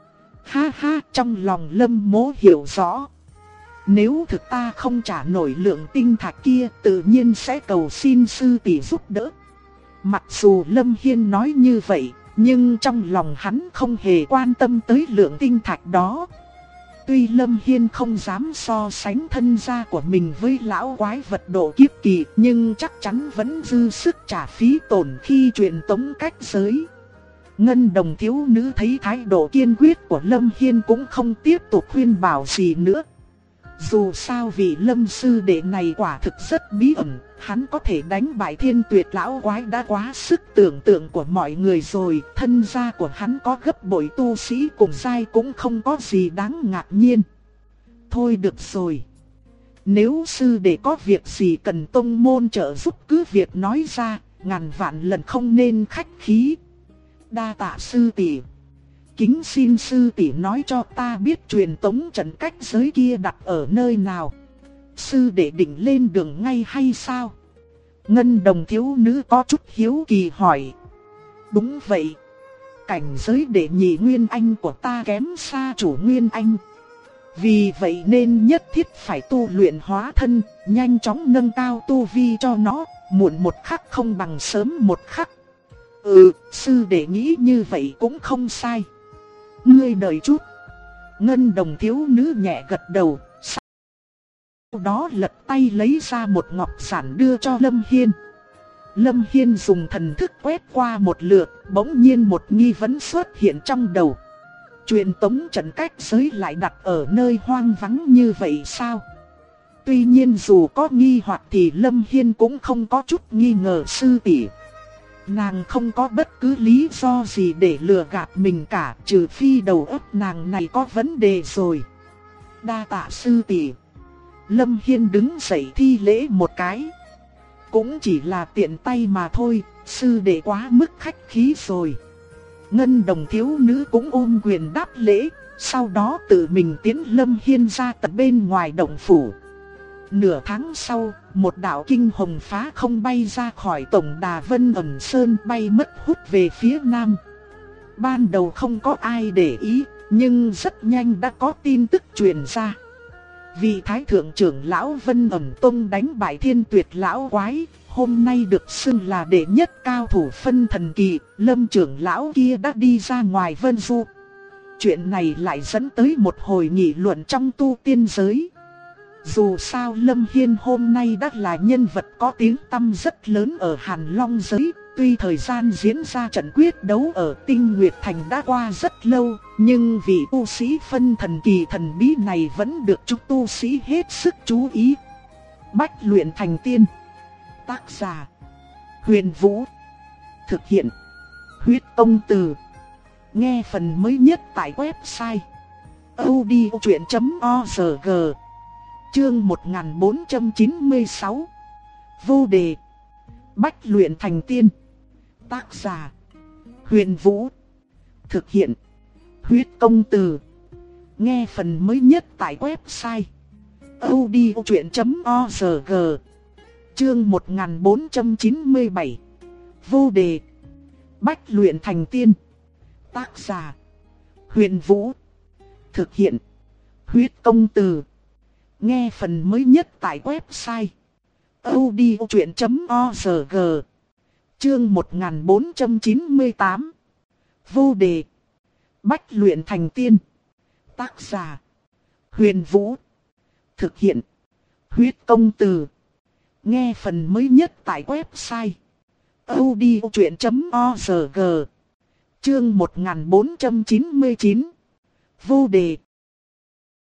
Ha ha, trong lòng Lâm mỗ hiểu rõ. Nếu thực ta không trả nổi lượng tinh thạch kia, tự nhiên sẽ cầu xin sư tỷ giúp đỡ. Mặc dù Lâm Hiên nói như vậy, nhưng trong lòng hắn không hề quan tâm tới lượng tinh thạch đó. Tuy Lâm Hiên không dám so sánh thân gia của mình với lão quái vật độ kiếp kỳ, nhưng chắc chắn vẫn dư sức trả phí tổn khi truyền tống cách giới. Ngân Đồng thiếu nữ thấy thái độ kiên quyết của Lâm Hiên cũng không tiếp tục khuyên bảo gì nữa. Dù sao vị Lâm sư đệ này quả thực rất bí ẩn, hắn có thể đánh bại Thiên Tuyệt lão quái đã quá sức tưởng tượng của mọi người rồi, thân gia của hắn có gấp bội tu sĩ cùng giai cũng không có gì đáng ngạc nhiên. Thôi được rồi. Nếu sư đệ có việc gì cần tông môn trợ giúp cứ việc nói ra, ngàn vạn lần không nên khách khí. Đa tạ sư tỷ. Kính xin sư tỷ nói cho ta biết truyền tống trận cách giới kia đặt ở nơi nào. sư đệ định lên đường ngay hay sao? Ngân đồng thiếu nữ có chút hiếu kỳ hỏi. Đúng vậy. Cảnh giới đệ nhị nguyên anh của ta kém xa chủ nguyên anh. Vì vậy nên nhất thiết phải tu luyện hóa thân, nhanh chóng nâng cao tu vi cho nó, muộn một khắc không bằng sớm một khắc. Sư đệ nghĩ như vậy cũng không sai. Ngươi đợi chút. Ngân đồng thiếu nữ nhẹ gật đầu, sau đó lật tay lấy ra một ngọc giản đưa cho Lâm Hiên. Lâm Hiên dùng thần thức quét qua một lượt, bỗng nhiên một nghi vấn xuất hiện trong đầu. Truyền tống trận cách giới lại đặt ở nơi hoang vắng như vậy sao? Tuy nhiên dù có nghi hoặc thì Lâm Hiên cũng không có chút nghi ngờ sư tỷ. Nàng không có bất cứ lý do gì để lừa gạt mình cả, trừ phi đầu óc nàng này có vấn đề rồi. Đa tạ sư tỷ. Lâm Hiên đứng dậy thi lễ một cái. Cũng chỉ là tiện tay mà thôi, sư đệ quá mức khách khí rồi. Ngân đồng thiếu nữ cũng ôm quyền đáp lễ, sau đó tự mình tiến Lâm Hiên ra tận bên ngoài động phủ. Nửa tháng sau, một đạo kinh hồng phá không bay ra khỏi tổng đà Vân Ẩn Sơn, bay mất hút về phía nam. Ban đầu không có ai để ý, nhưng rất nhanh đã có tin tức truyền ra. Vị thái thượng trưởng lão Vân Ẩn Tông đánh bại Thiên Tuyệt lão quái, hôm nay được xưng là đệ nhất cao thủ phân thần kỳ, Lâm trưởng lão kia đã đi ra ngoài Vân Du. Chuyện này lại dẫn tới một hồi nghị luận trong tu tiên giới. Dù sao Lâm Hiên hôm nay đã là nhân vật có tiếng tăm rất lớn ở Hàn Long giới. Tuy thời gian diễn ra trận quyết đấu ở Tinh Nguyệt Thành đã qua rất lâu, nhưng vị tu sĩ phân thần kỳ thần bí này vẫn được chúng tu sĩ hết sức chú ý. Bách luyện thành tiên. Tác giả Huyền Vũ. Thực hiện Huyết Tông Từ. Nghe phần mới nhất tại website audiochuyện.org. Chương 1496. Vô đề. Bách luyện thành tiên. Tác giả Huyền Vũ. Thực hiện Huyết Công Từ. Nghe phần mới nhất tại website audiochuyện.org. Chương 1497. Vô đề. Bách luyện thành tiên. Tác giả Huyền Vũ. Thực hiện Huyết Công Từ. Nghe phần mới nhất tại website audiochuyện.org. Chương 1498. Vô đề. Bách luyện thành tiên. Tác giả Huyền Vũ. Thực hiện Huyết Công Từ. Nghe phần mới nhất tại website audiochuyện.org. Chương 1499. Vô đề.